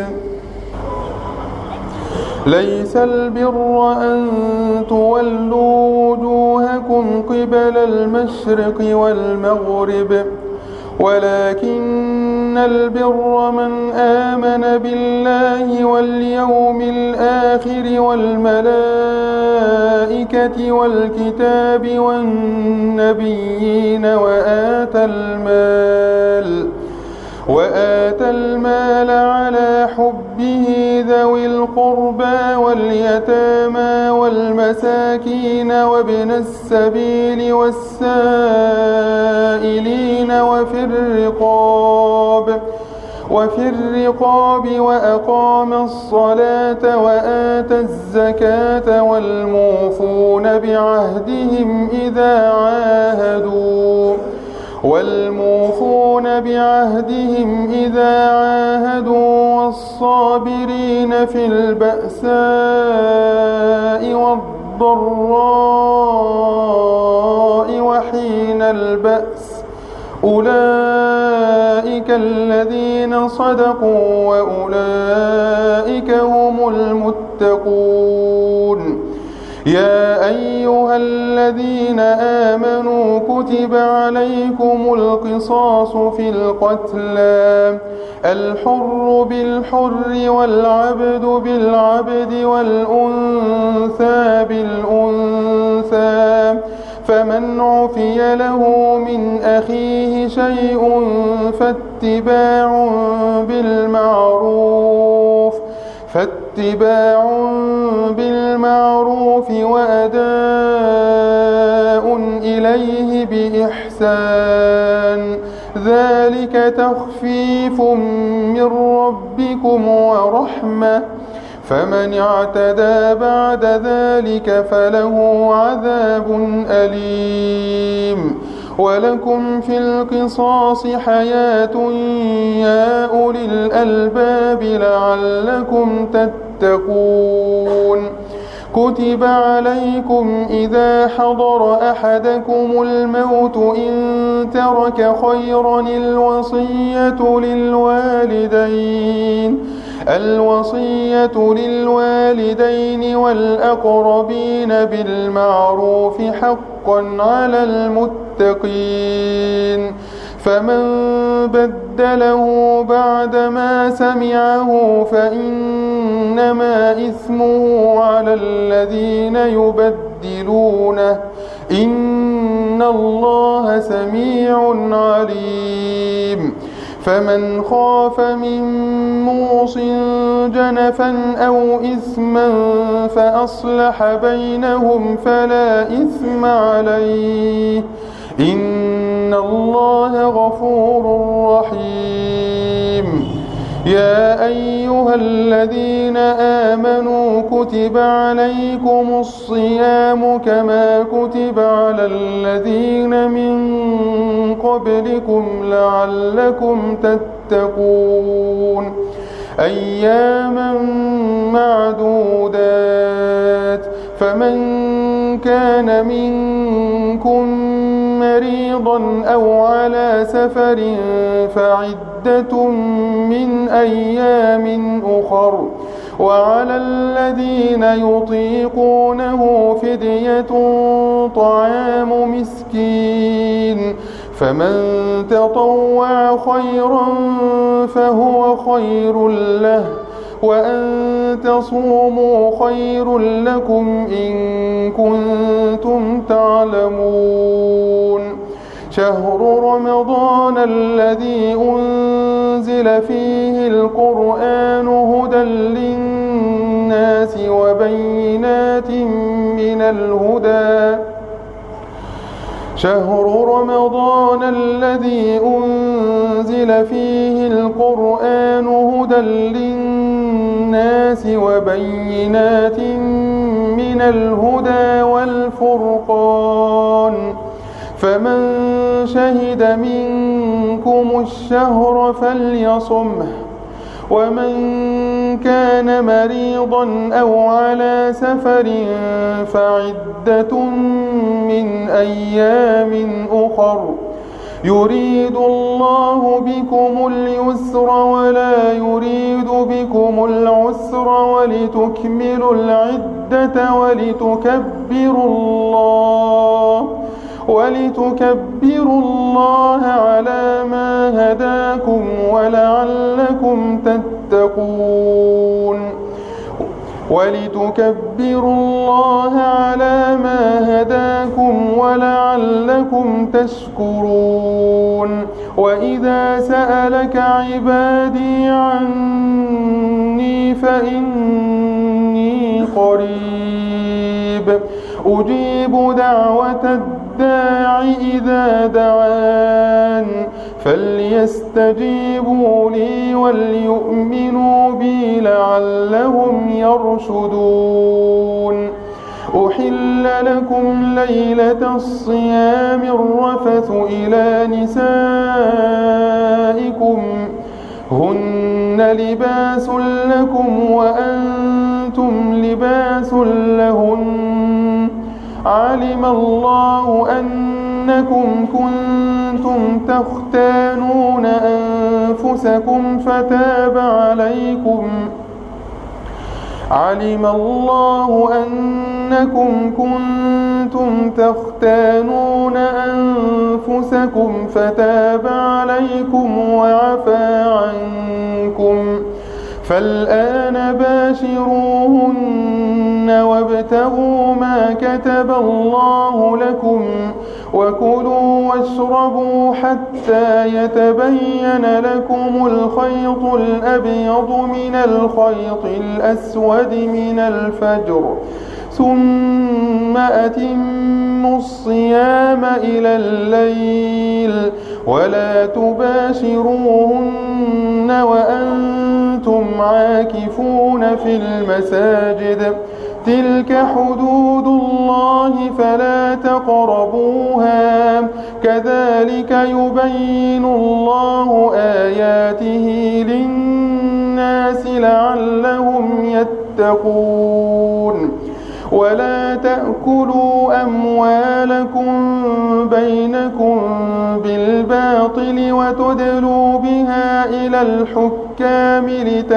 ليس البر أن تولوا وجوهكم قبل المشرق والمغرب ولكن البر من آمن بالله واليوم الآخر والملائكة والكتاب والنبيين وآتى المال على حبه ذوي القربى واليتامى والمساكين وابن السبيل والسائلين وفي الرقاب وأقام الصلاة وآتى الزكاة والموفون بعهدهم إذا عاهدوا والصابرين في البأساء والضراء وحين البأس، أولئك الذين صدقوا وأولئك هم المتقون. يا أيها الذين آمنوا كتب عليكم القصاص في القتلى، الحر بالحر والعبد بالعبد والأنثى بالأنثى، فمن عفي له من أخيه شيء فاتباع بالمعروف وأداء إليه بإحسان، ذلك تخفيف من ربكم ورحمة، فمن اعتدى بعد ذلك فله عذاب أليم. ولكم في القصاص حياة يا أولي الألباب لعلكم تتقون. كتب عليكم إذا حضر أحدكم الموت إن ترك خيرا الوصية للوالدين والأقربين بالمعروف حقا على المتقين، فمن بدله بعدما سمعه فإنما إثمه على الذين يبدلونه، إن الله سميع عليم. فمن خاف من موص جنفا أو إثما فأصلح بينهم فلا إثم عليه، إن الله غفور رحيم. يا أيها الذين آمنوا كتب عليكم الصيام كما كتب على الذين من قبلكم لعلكم تتقون أياما معدودات فمن كان منكم مريضا أو على سفر فعدة من أيام أخر وعلى الذين يطيقونه فدية طعام مسكين فمن تطوع خيرا فهو خير له وأن تصوموا خير لكم إن كنتم تعلمون شهر رمضان الذي أنزل فيه القرآن هدى للناس وبينات من الهدى شهر رمضان الذي أنزل فيه القرآن هدى للناس وبينات من الهدى والفرقان فمن شهد منكم الشهر فليصمه ومن كان مريضا أو على سفر فعدة من أيام أخر يريد الله بكم اليسر ولا يريد بكم العسر ولتكملوا العدة ولتكبروا الله على ما هداكم ولعلكم تتقون ولتكبروا الله على ما هداكم ولعلكم تشكرون وإذا سألك عبادي عني فإني قريب أجيب دعوة الداع إذا دعان فليستجيبوا لي وليؤمنوا بي لعلهم يرشدون أحل لكم ليلة الصيام الرفث إلى نسائكم هن لباس لكم وأنتم لباس لهن علم الله أنكم كنتم تختانون أنفسكم فتاب عليكم علم الله أنكم كنتم تختانون أنفسكم فتاب عليكم وعفى عنكم فالآن باشروهن وابتغوا ما كتب الله لكم وكلوا واشربوا حتى يتبين لكم الخيط الأبيض من الخيط الأسود من الفجر ثم أتموا الصيام إلى الليل ولا تباشروهن وأنتم عاكفون في المساجد تلك حدود الله فلا تقربوها كذلك يبين الله آياته للناس لعلهم يتقون ولا تأكلوا أموالكم بينكم بالباطل وتدلوا بها إلى الحكام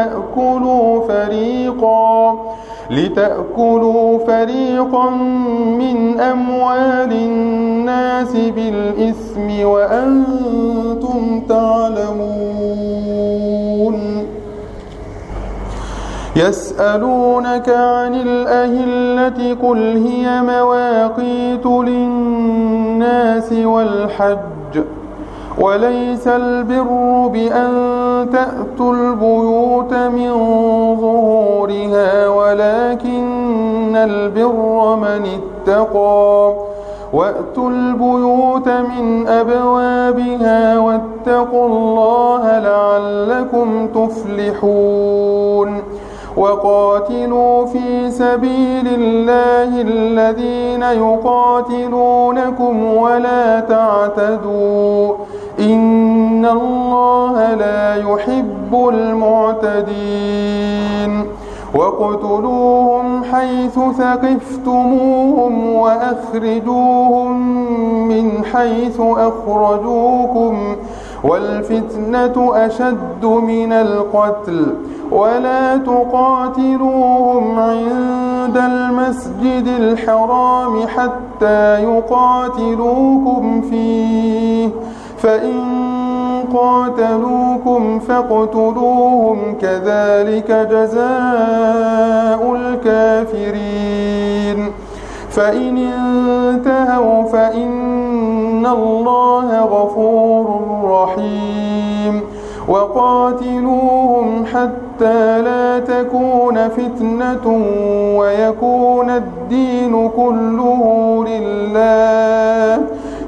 لتأكلوا فريقا من أموال الناس بالإثم وأنتم تعلمون يسألونك عن الأهلة قل هي مواقيت للناس والحج وليس البر بأن تأتوا البيوت من ظهورها ولكن البر من اتقى وأتوا البيوت من أبوابها واتقوا الله لعلكم تفلحون وقاتلوا في سبيل الله الذين يقاتلونكم ولا تعتدوا إن الله لا يحب المعتدين واقتلوهم حيث ثقفتموهم وأخرجوهم من حيث أخرجوكم والفتنة أشد من القتل ولا تقاتلوهم عند المسجد الحرام حتى يقاتلوكم فيه فإن قاتلوكم فاقتلوهم كذلك جزاء الكافرين فإن انتهوا فإن الله غفور رحيم وقاتلوهم حتى لا تكون فتنة ويكون الدين كله لله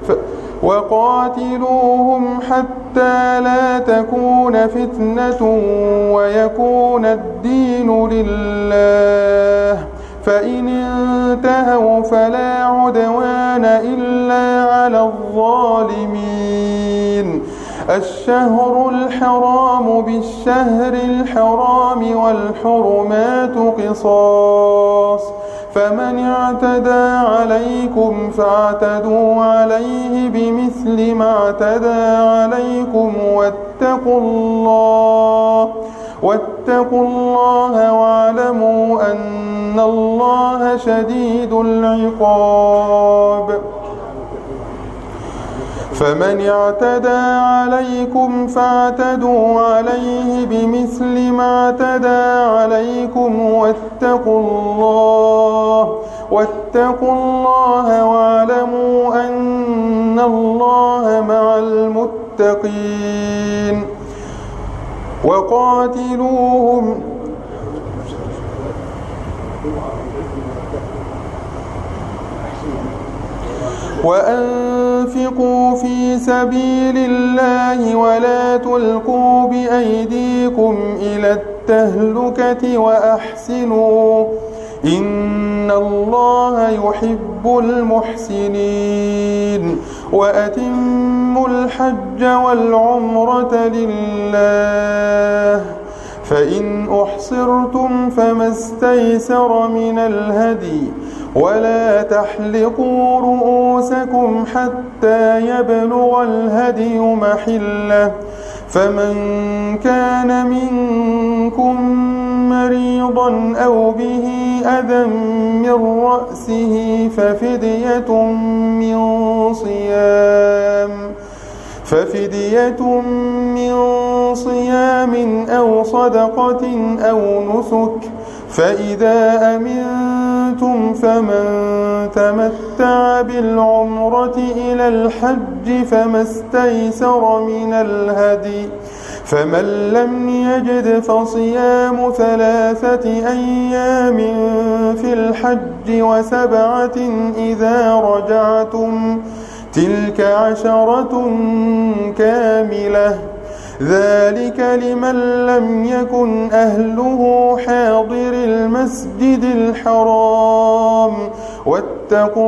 وقاتلوهم حتى لا تكون فتنة ويكون الدين لله فإن انتهوا فلا عدوان إلا على الظالمين الشهر الحرام بالشهر الحرام والحرمات قصاص فمن اعتدى عليكم فاعتدوا عليه بمثل ما اعتدى عليكم واتقوا الله واعلموا أن الله شديد العقاب فمن اعتدى عليكم فاعتدوا عليه بمثل ما اعتدى عليكم واتقوا الله واعلموا أن الله مع المتقين وقاتلوهم وأنفقوا في سبيل الله ولا تلقوا بأيديكم إلى التهلكة وأحسنوا إن الله يحب المحسنين وأتموا الحج والعمرة لله فإن أحصرتم فما استيسر من الهدي ولا تحلقوا رؤوسكم حتى يبلغ الهدي محله فمن كان منكم مريضا أو به أذى من رأسه ففدية من صيام أو صدقة أو نسك فإذا أمنتم فمن تمتع بالعمرة إلى الحج فما استيسر من الهدي فمن لم يجد فصيام 3 أيام في الحج و7 إذا رجعتم تلك 10 كاملة ذلك لمن لم يكن أهله حاضر المسجد الحرام واتقوا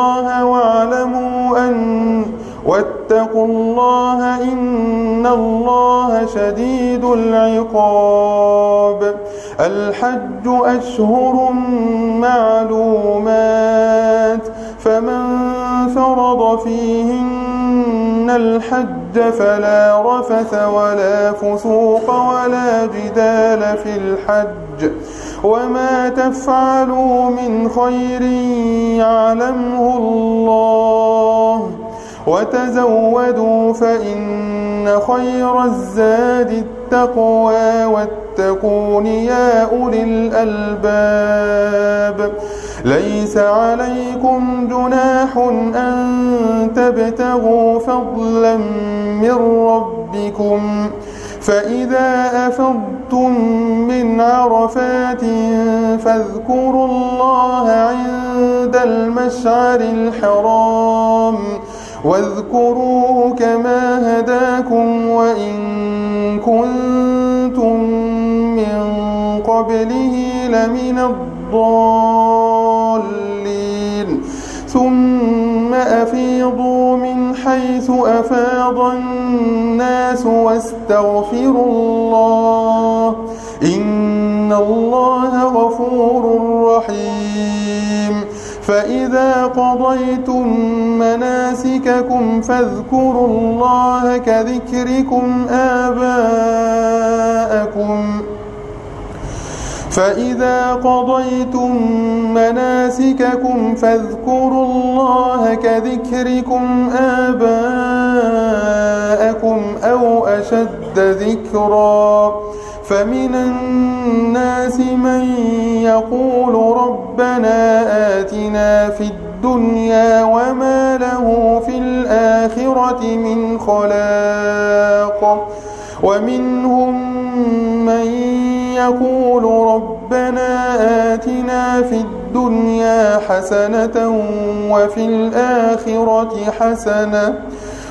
الله إن الله شديد العقاب الحج أشهر معلومات فمن فرض فيهن الحج فلا رفث ولا فسوق ولا جدال في الحج وما تفعلوا من خير يعلمه الله وتزودوا فإن خير الزاد التقوى واتقون يا أولي الألباب ليس عليكم جناح أن تبتغوا فضلا من ربكم فإذا أفضتم من عرفات فاذكروا الله عند المشعر الحرام واذكروه كما هداكم وإن كنتم من قبله لمن الضالين ثم أفيضوا من حيث أفاض الناس واستغفروا الله إن الله غفور رحيم فإذا قضيتم مناسككم فاذكروا الله كذكركم آباءكم أو أشد ذكرا فمن الناس من يقول ربنا آتنا في الدنيا وما له في الآخرة من خلاق ومنهم من يقول ربنا آتنا في الدنيا حسنة وفي الآخرة حسنة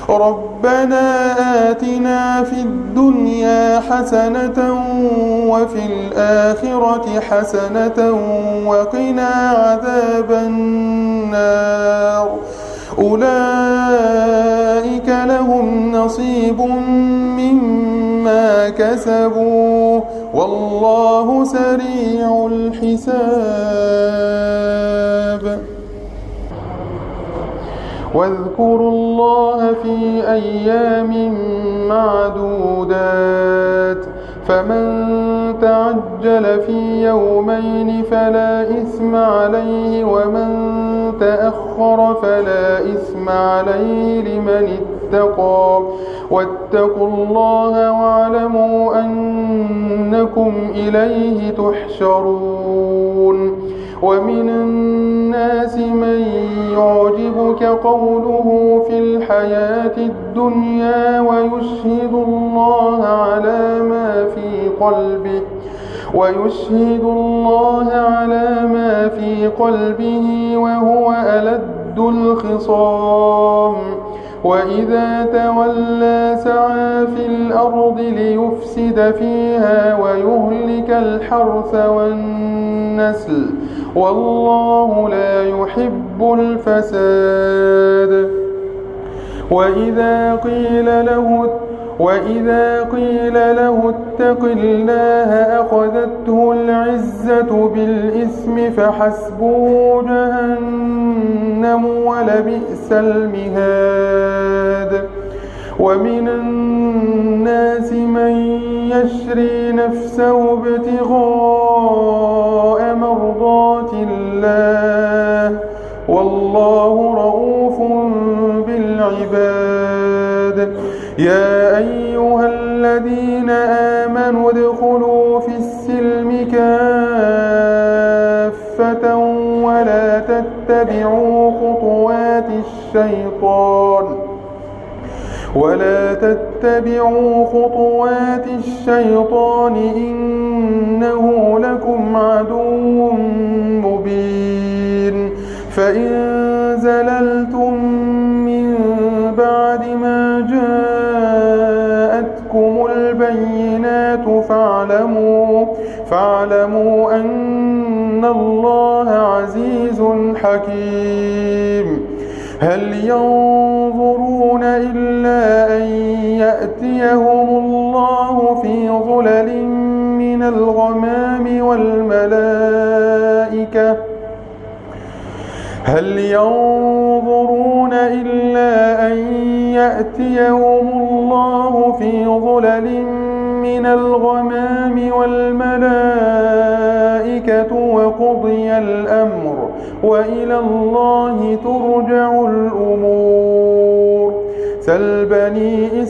وفي الآخرة حسنة وقنا عذاب النار أولئك لهم نصيب مما كسبوا والله سريع الحساب واذكروا الله في أيام معدودات فمن تعجل في يومين فلا إثم عليه ومن تأخر فلا إثم عليه لمن اتقى واتقوا الله واعلموا أنكم إليه تحشرون ومن الناس من يعجبك قوله في الحياة الدنيا ويشهد الله على ما في قلبه وهو ألد الخصام وإذا تولى سعى في الأرض ليفسد فيها ويهلك الحرث والنسل والله لا يحب الفساد وإذا قيل له اتق الله أخذته العزة بالإثم فحسبه جهنم ولبئس المهاد ومن الناس من يشري نفسه ابتغاء مرضات الله والله رؤوف بالعباد يا أيها الذين آمنوا ادخلوا في السلم كافة ولا تتبعوا خطوات الشيطان إنه لكم عدو مبين فإن زللتم من بعد ما جاءتكم البينات فاعلموا أن الله عزيز حكيم هل ينظرون إلا أن يأتيهم الله في ظلل من الغمام والملائكة وقضي الأمر وإلى الله ترجع الأمور سل بني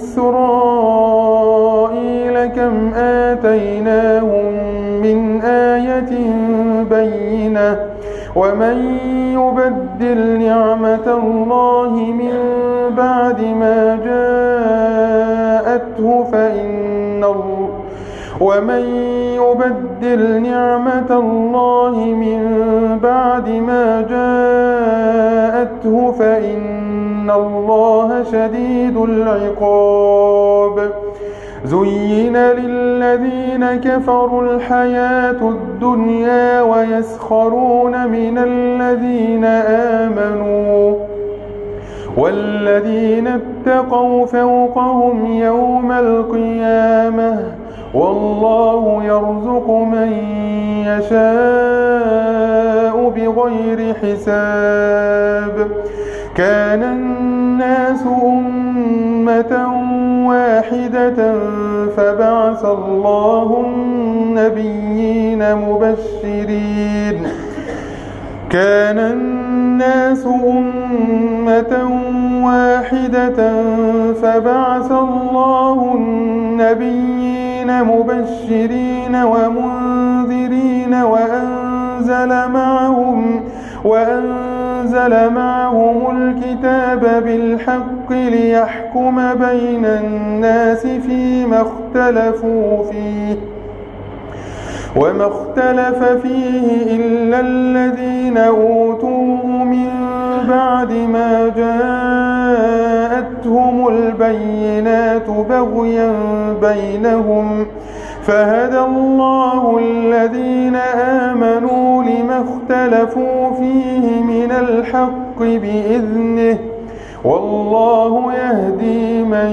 إسرائيل كم آتيناهم من آية بينة ومن يبدل نعمة الله من بعد ما جاءته تفعلوا فإن الله شديد العقاب زين للذين كفروا الحياة الدنيا ويسخرون من الذين آمنوا والذين اتقوا فوقهم يوم القيامة والله يرزق من يشاء بغير حساب كان الناس أمة واحدة فبعث الله النبيين مبشرين ومنذرين وأنزل معهم الكتاب بالحق ليحكم بين الناس فيما اختلفوا فيه وما اختلف فيه إلا الذين أوتوه من بعد ما جاءتهم البينات بغيا بينهم فهدى الله الذين آمنوا لما اختلفوا فيه من الحق بإذنه والله يهدي من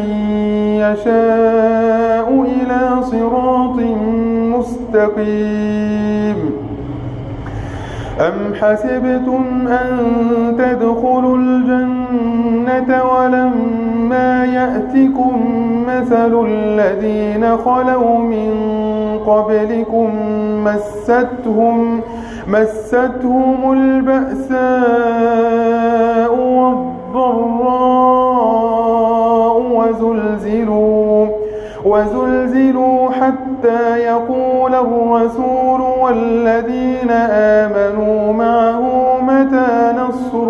يشاء إلى صراط مستقيم أم حسبتم أن تدخلوا الجنة ولما يأتكم مثل الذين خلوا من قبلكم مستهم البأساء والضراء وزلزلوا حتى يقول الرسول والذين آمنوا معه متى نصر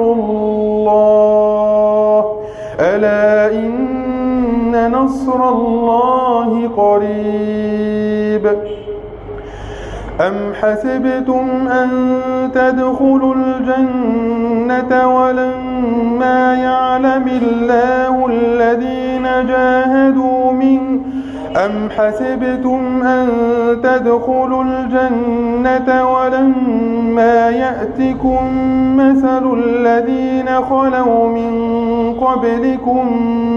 الله ألا إن نصر الله قريب أم حسبتم أن تدخلوا الجنة ولما يعلم الله الذين جاهدوا منكم أم حسبتم أن تدخلوا الجنة ولما يأتكم مثل الذين خلوا من قبلكم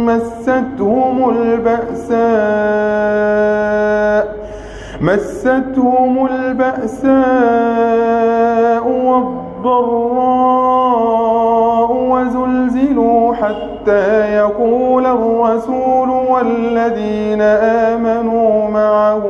مستهم البأساء والضراء وزلزلوا حتى يقول الرسول والذين آمنوا معه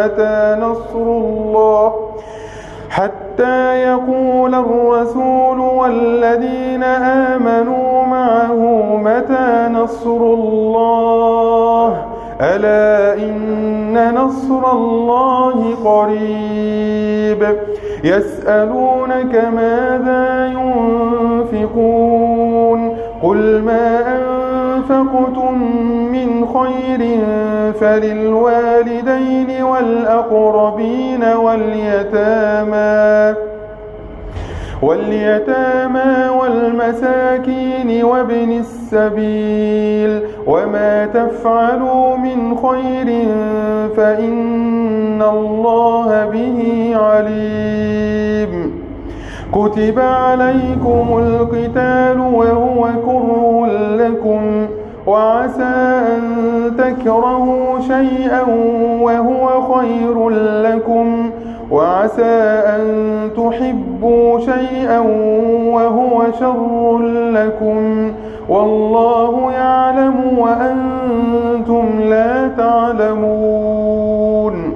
متى نصر الله ألا إن نصر الله قريب يسألونك ماذا ينفقون قل ما أنفقتم من خير فللوالدين والأقربين واليتامى والمساكين وابن السبيل وما تفعلوا من خير فإن الله به عليم كتب عليكم القتال وهو كره لكم وعسى أن تكرهوا شيئا وهو خير لكم وعسى أن تحبوا شيئا وهو شر لكم والله يعلم وأنتم لا تعلمون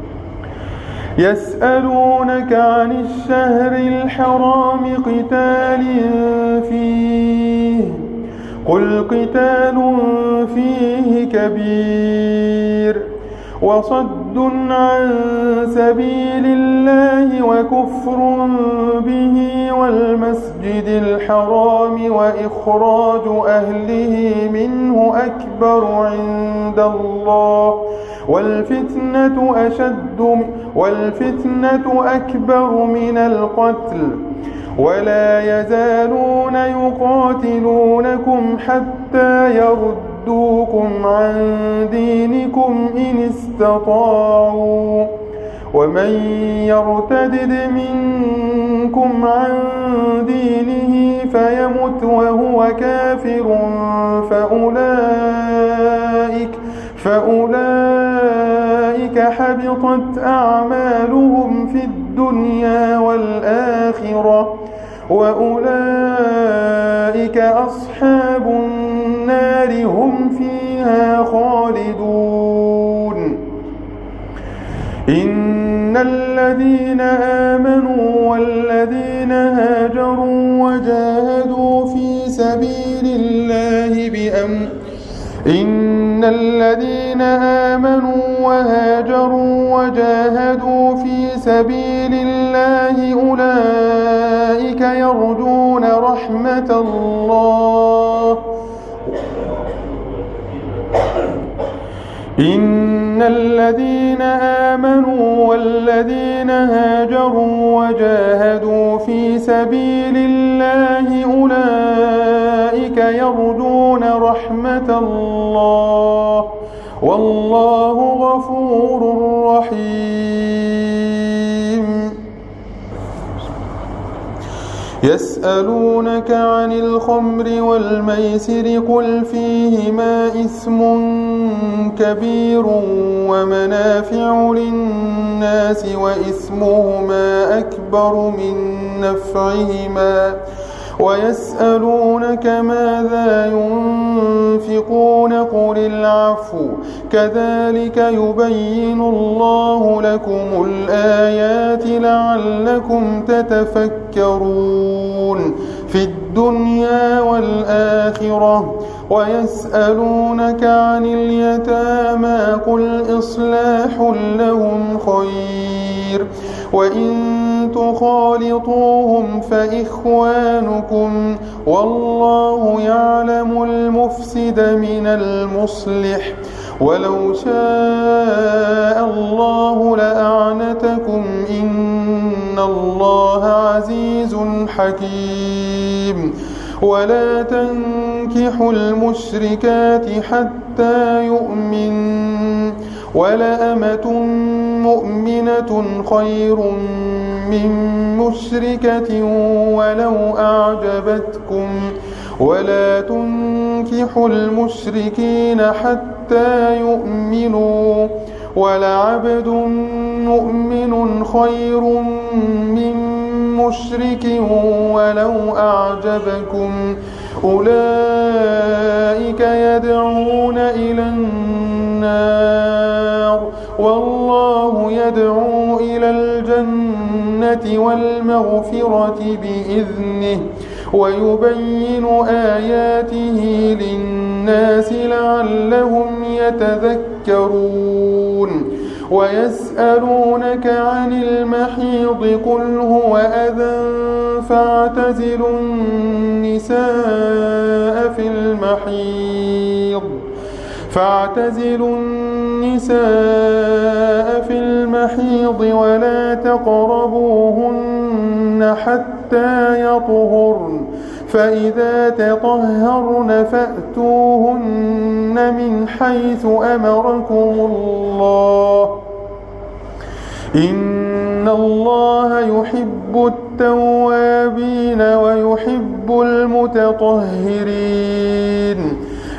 يسألونك عن الشهر الحرام قتال فيه قل قتال فيه كبير وصد عن سبيل الله وكفر به والمسجد الحرام وإخراج أهله منه أكبر عند الله والفتنة أكبر من القتل ولا يزالون يقاتلونكم حتى يردوكم عن دينكم إن استطاعوا ومن يرتدد منكم عن دينه فيمت وهو كافر فأولئك حبطت أعمالهم في الدنيا والآخرة وأولئك أصحاب النار هم فيها خالدون. إن الذين آمنوا والذين هاجروا وجاهدوا في سبيل الله إن الذين آمنوا وهاجروا وجاهدوا في سبيل الله أولئك يرجون رحمة الله. إن الذين آمنوا والذين هاجروا وجاهدوا في سبيل الله أولئك يرجون رحمة الله والله غفور رحيم. يسألونك عن الخمر والميسر قل فيهما إثم كبير ومنافع للناس وإثمهما أكبر من نفعهما ويسألونك ماذا ينفقون قل العفو كذلك يبين الله لكم الآيات لعلكم تتفكرون في الدنيا والآخرة. ويسألونك عن اليتامى قل إصلاح لهم خير وإن تخالطوهم فإخوانكم والله يعلم المفسد من المصلح ولو شاء الله لأعنتكم إن الله عزيز حكيم. ولا تنكحوا المشركات حتى يؤمن ولأمة مؤمنة خير من مشركة ولو أعجبتكم ولا تنكحوا المشركين حتى يؤمنوا ولعبد مؤمن خير من مشرك ولو أعجبكم أولئك يدعون إلى النار والله يدعو إلى الجنة والمغفرة بإذنه ويبين آياته للناس لعلهم يتذكرون. ويسألونك عن المحيض قل هو أذى فاعتزلوا النساء في المحيض ولا تقربوهن حتى يطهرن فإذا تطهرن فأتوهن من حيث أمركم الله إن الله يحب التوابين ويحب المتطهرين.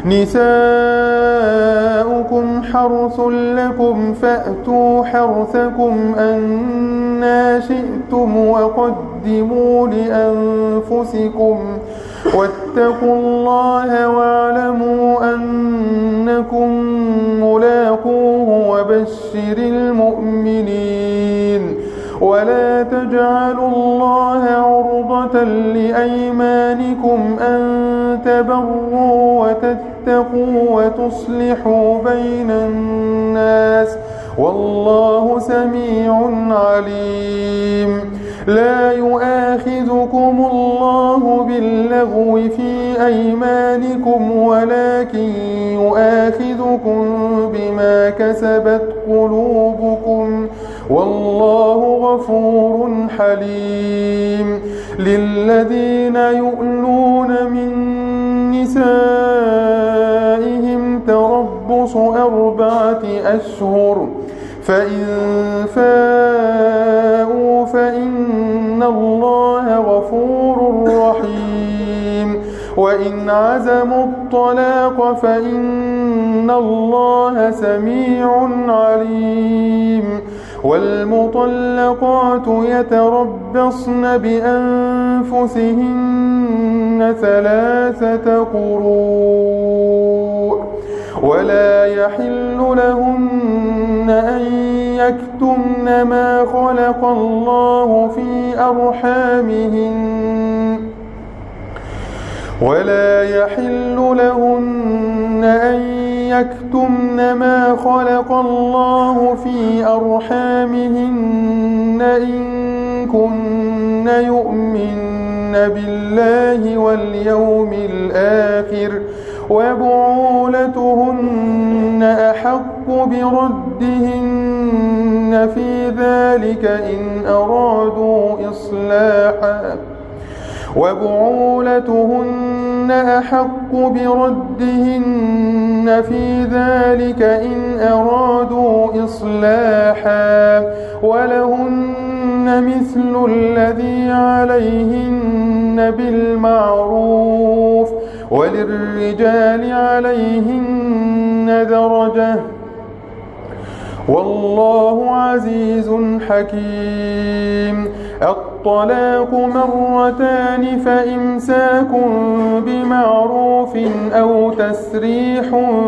نساؤكم حرث لكم فأتوا حرثكم أنى شئتم وقدموا لأنفسكم واتقوا الله واعلموا أنكم ملاقوه وبشر المؤمنين. ولا تجعلوا الله عرضة لأيمانكم أن تبروا وتتقوا وتصلحوا بين الناس والله سميع عليم. لا يؤاخذكم الله باللغو في أيمانكم ولكن يؤاخذكم بما كسبت قلوبكم والله غفور حليم. للذين يؤلون من نسائهم تربص 4 أشهر، فإن فاءوا فإن الله غفور رحيم. وإن عزموا الطلاق فإن الله سميع عليم. والمطلقات يتربصن بأنفسهن 3 قروء، ولا يحل لهن أن يكتمن ما خلق الله في أرحامهن، ولا يحل لهن أن يكتمن ما خلق الله في أرحامهن إن كن يؤمن بالله واليوم الآخر، وبعولتهن أحق بردهن في ذلك إن أرادوا إصلاحا، وبعولتهن أحق بردهن في ذلك إن أرادوا إصلاحا، ولهن مثل الذي عليهن بالمعروف، وللرجال عليهن درجة، والله عزيز حكيم. الطلاق 2 فإمساك بمعروف أو تسريح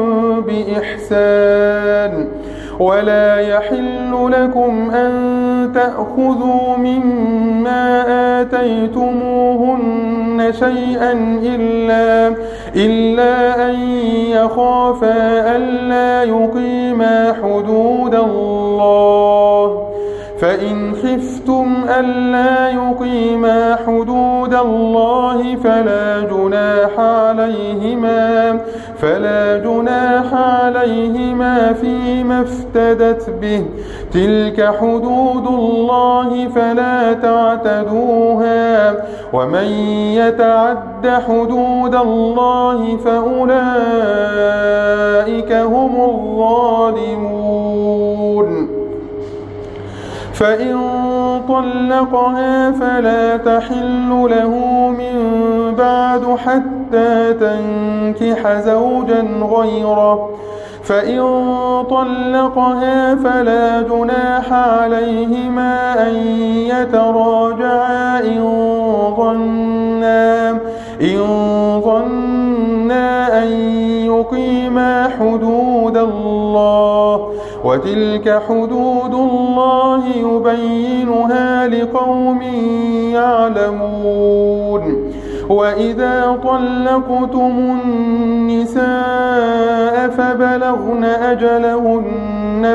بإحسان. ولا يحل لكم أن تأخذوا مما آتيتموهن شيئا إلا أن يخافا ألا يقيما حدود الله، فإن خفتم ألا يقيما حدود الله فلا جناح عليهما فيما افتدت به، تلك حدود الله فلا تعتدوها، ومن يتعد حدود الله فأولئك هم الظالمون. فإن طلقها فلا تحل له من بعد حتى تنكح زوجا غيره، فإن طلقها فلا جناح عليهما أن يتراجعا إن ظنا أن يقيما حدود الله، وتلك حدود الله يبينها لقوم يعلمون. وإذا طلقتم النساء فبلغن أجلهن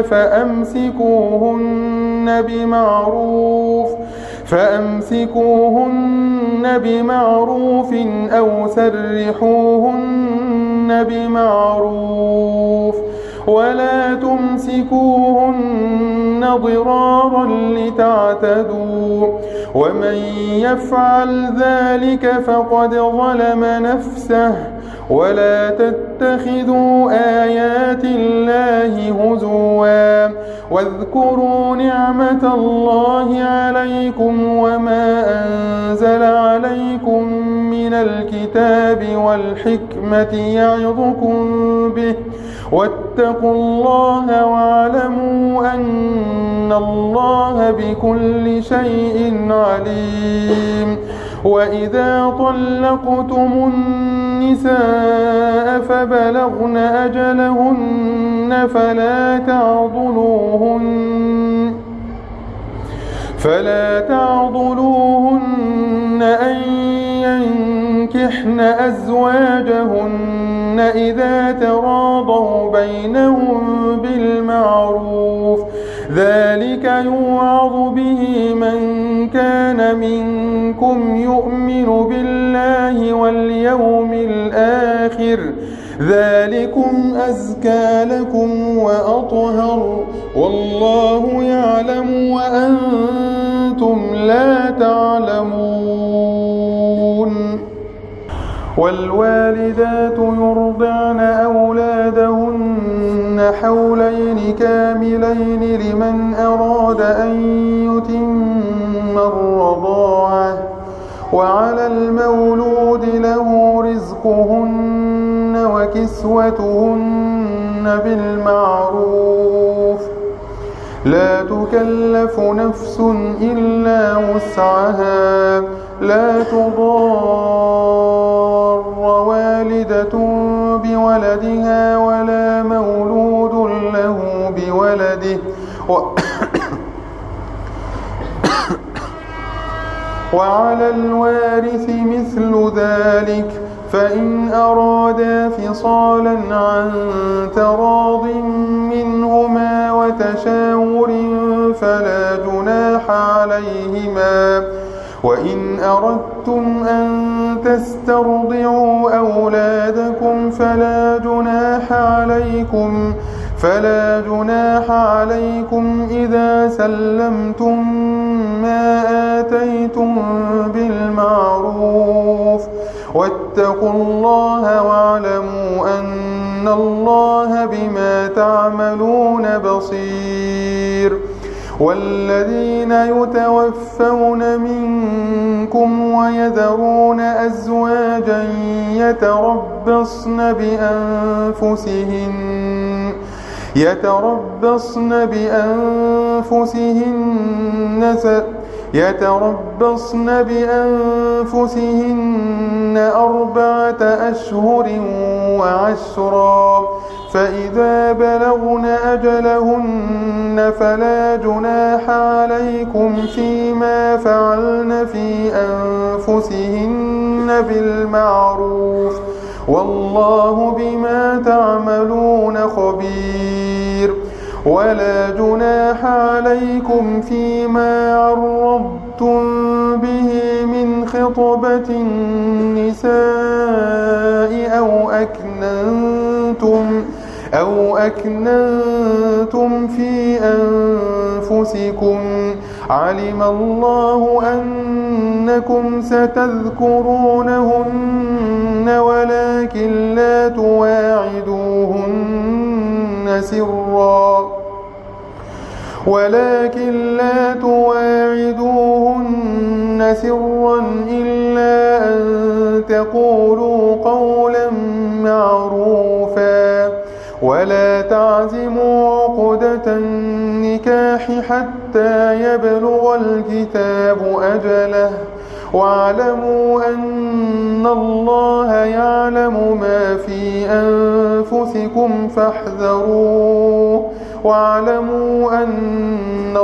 فأمسكوهن بمعروف أو سرحوهن بمعروف، ولا تمسكوهن ضرارا لتعتدوا، ومن يفعل ذلك فقد ظلم نفسه. ولا تتخذوا آيات الله هزوا، واذكروا نعمة الله عليكم وما أنزل عليكم من الكتاب والحكمة يعظكم به، واتقوا الله واعلموا أن الله بكل شيء عليم. وإذا طلقتم النساء فبلغن أجلهن فلا تعضلوهن أن ينكحن أزواجهن إذا تراضوا بينهم بالمعروف، ذلك يوعظ به من كان منكم يؤمن بالله واليوم الآخر، ذلكم أزكى لكم وأطهر، والله يعلم والوالدات يرضعن أولادهن حولين كاملين لمن أراد أن يتم الرضاعة وعلى المولود له رزقهن وكسوتهن بالمعروف لا تكلف نفس إلا وسعها لا تضار والدة بولدها ولا مولود له بولده وعلى الوارث مثل ذلك فإن أرادا فصالا عن تراض منهما وتشاور فلا جناح عليهما وإن أردتم أن تسترضعوا أولادكم فلا جناح عليكم إذا سلمتم ما آتيتم بالمعروف واتقوا الله واعلموا أن الله بما تعملون بصير والذين يتوفون منكم ويذرون أزواجا يتربصن بأنفسهن 4 أشهر وعشرا فإذا بلغن أجلهن فلا جناح عليكم فيما فعلن في أنفسهن بالمعروف والله بما تعملون خبير ولا جناح عليكم فيما عرضتم به من خطبة النساء أو أكننتم في أنفسكم علم الله أنكم ستذكرونهن ولكن لا تواعدوهن سرا إلا أن تقولوا قولا معروفا ولا تعزموا عقدة النكاح حتى يبلغ الكتاب أجله واعلموا أن الله يعلم ما في أنفسكم فاحذروه واعلموا أن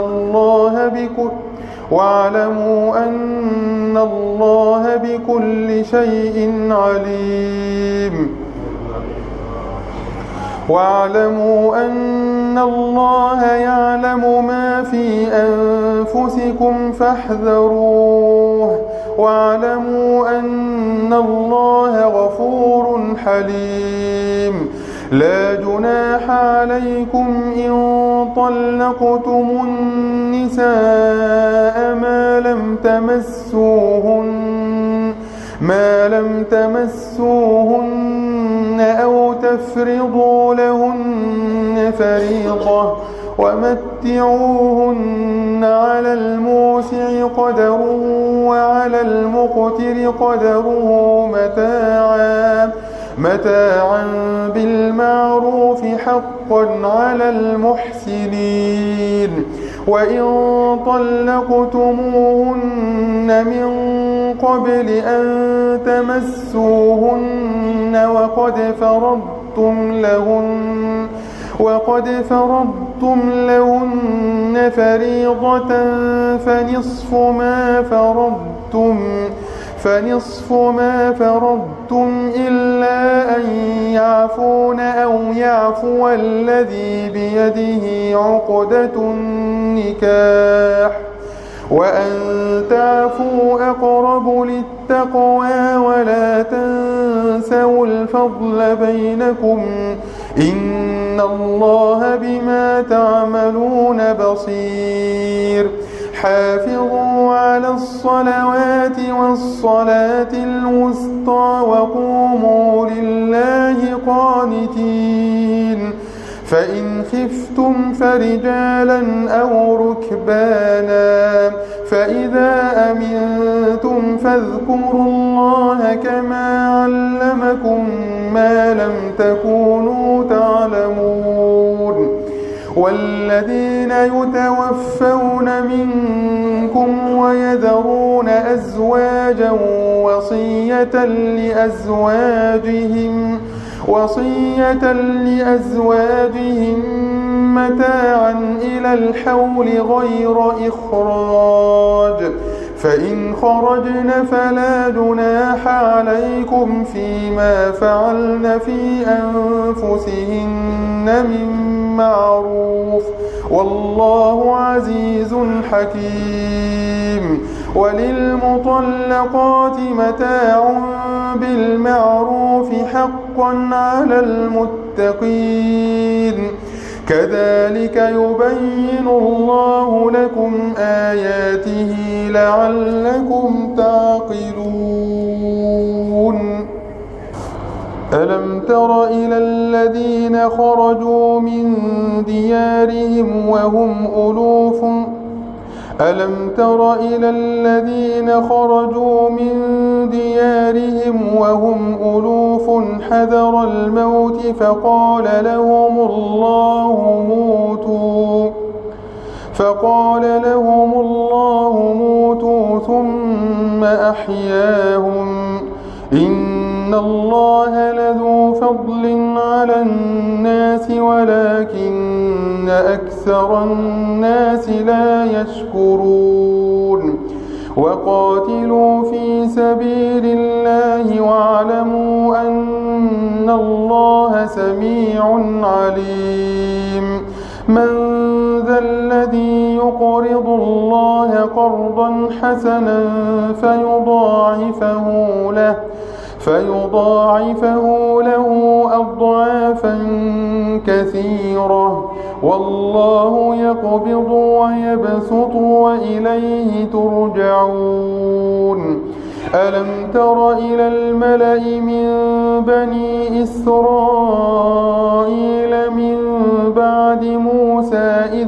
الله بكل شيء عليم واعلموا أن الله يعلم ما في أنفسكم فاحذروه واعلموا أن الله غفور حليم لا جناح عليكم إن طلقتم النساء ما لم تمسوهن أو تفرضوا لهن فريضة ومتعوهن على الموسع قدره وعلى المقتر قدره متاعا بالمعروف حقا على المحسنين وإن طلقتموهن من قبل أن تمسوهن وقد فرضتم لهن فريضة فنصف ما فرضتم إلا أن يعفون أو يعفو الذي بيده عقدة النكاح وأن تعفوا أقرب للتقوى ولا تنسوا الفضل بينكم إن الله بما تعملون بصير حافظوا على الصلوات والصلاة الوسطى وقوموا لله قانتين فإن خفتم فرجالا أو ركبانا فإذا أمنتم فاذكروا الله كما علمكم ما لم تكونوا تعلمون والذين يتوفون منكم ويذرون أزواجا وصية لأزواجهم متاعا إلى الحول غير إخراج فإن خرجن فلا جناح عليكم فيما فعلن في أنفسهن من معروف والله عزيز حكيم وللمطلقات متاع بالمعروف حقا على المتقين كذلك يبين الله لكم آياته لعلكم تعقلون ألم تر إلى الذين خرجوا من ديارهم وهم ألوف حذر الموت فقال لهم الله موتوا ثم أحياهم إن الله لذو فضل على الناس ولكن أكثر الناس لا يشكرون وقاتلوا في سبيل الله واعلموا أن الله سميع عليم من ذا الذي يقرض الله قرضا حسنا فيضاعفه له أضعافا كثيرة والله يقبض ويبسط وإليه ترجعون ألم تر إلى الملأ من بني إسرائيل من بعد موسى إذ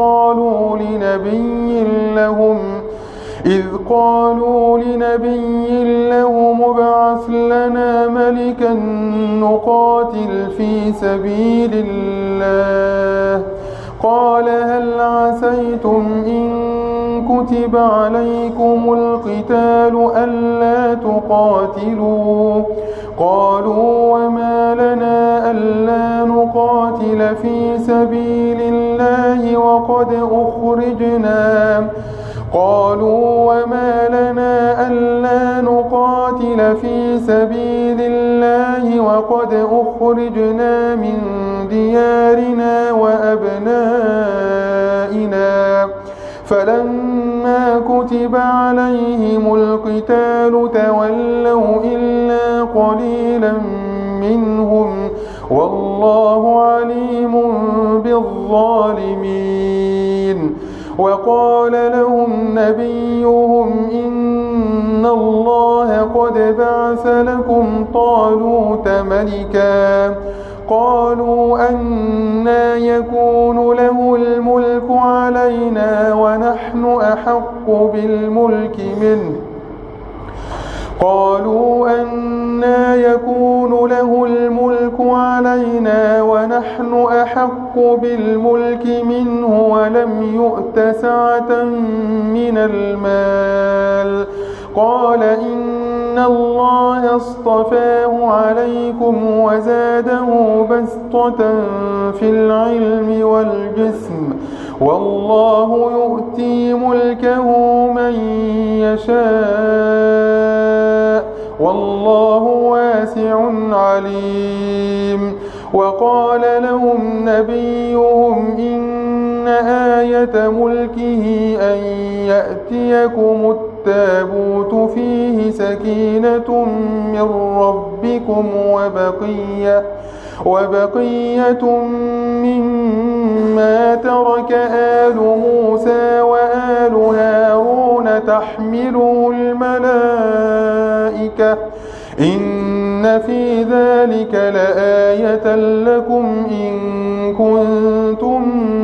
قالوا لنبي لهم ابعث لنا ملكا نقاتل في سبيل الله قال هل عسيتم إن كتب عليكم القتال ألا تقاتلوا قالوا وما لنا ألا نقاتل في سبيل الله وقد أخرجنا من ديارنا وأبنائنا فلما كتب عليهم القتال تولوا إلا قليلا منهم والله عليم بالظالمين وقال لهم نبيهم إن الله قد بعث لكم طالوت ملكا قالوا أنى يكون له الملك علينا ونحن أحق بالملك منه ولم يؤت سعة من المال قال إن الله اصطفاه عليكم وزاده بسطة في العلم والجسم والله يؤتي ملكه من يشاء والله واسع عليم وقال لهم نبيهم إن آية ملكه أن يأتيكم التابوت فيه سكينة من ربكم وبقية ما ترك آل موسى وآل هارون تحمله الملائكة إن في ذلك لآية لكم إن كنتم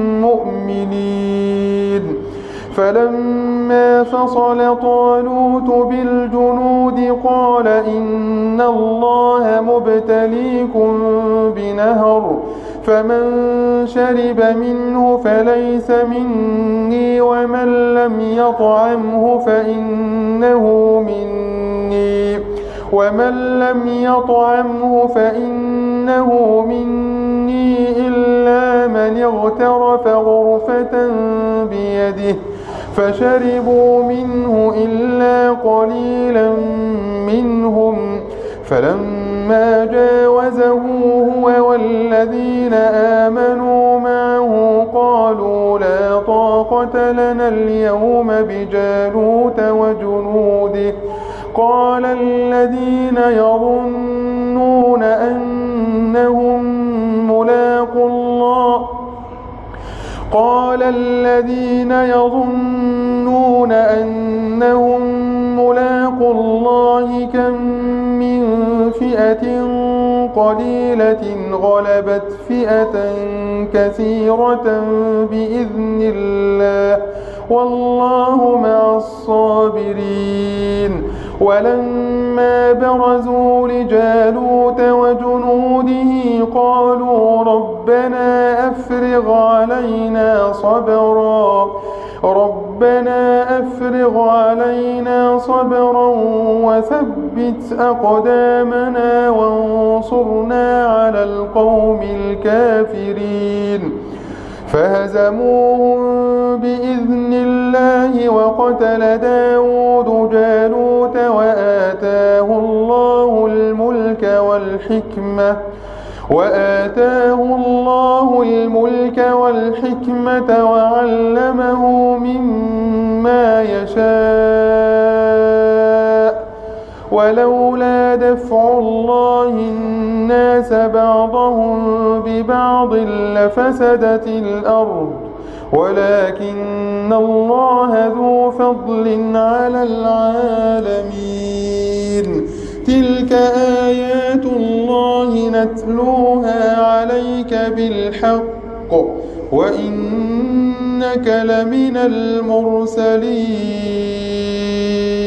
مؤمنين فلما فصل طالوت بالجنود قال إن الله مبتليكم بنهر فمن شرب منه فليس مني ومن لم يطعمه فإنه مني إلا من اغترف غرفة بيده فشربوا منه إلا قليلا منهم فلما جاوزه هو والذين آمنوا معه قالوا لا طاقة لنا اليوم بجالوت وجنوده قال الذين يظنون أنهم ملاقو الله كم من فئة قليلة غلبت فئة كثيرة بإذن الله والله مع الصابرين ولما برزوا لجالوت وجنوده قالوا ربنا أفرغ علينا صبرا وثبت أقدامنا وانصرنا على القوم الكافرين فهزموهم بإذن الله وقتل داود جالوت وآتاه الله الملك والحكمة وعلمه مما يشاء ولولا دفع الله الناس بعضهم ببعض لفسدت الأرض ولكن الله ذو فضل على العالمين تلك آيات الله نتلوها عليك بالحق وإنك لمن المرسلين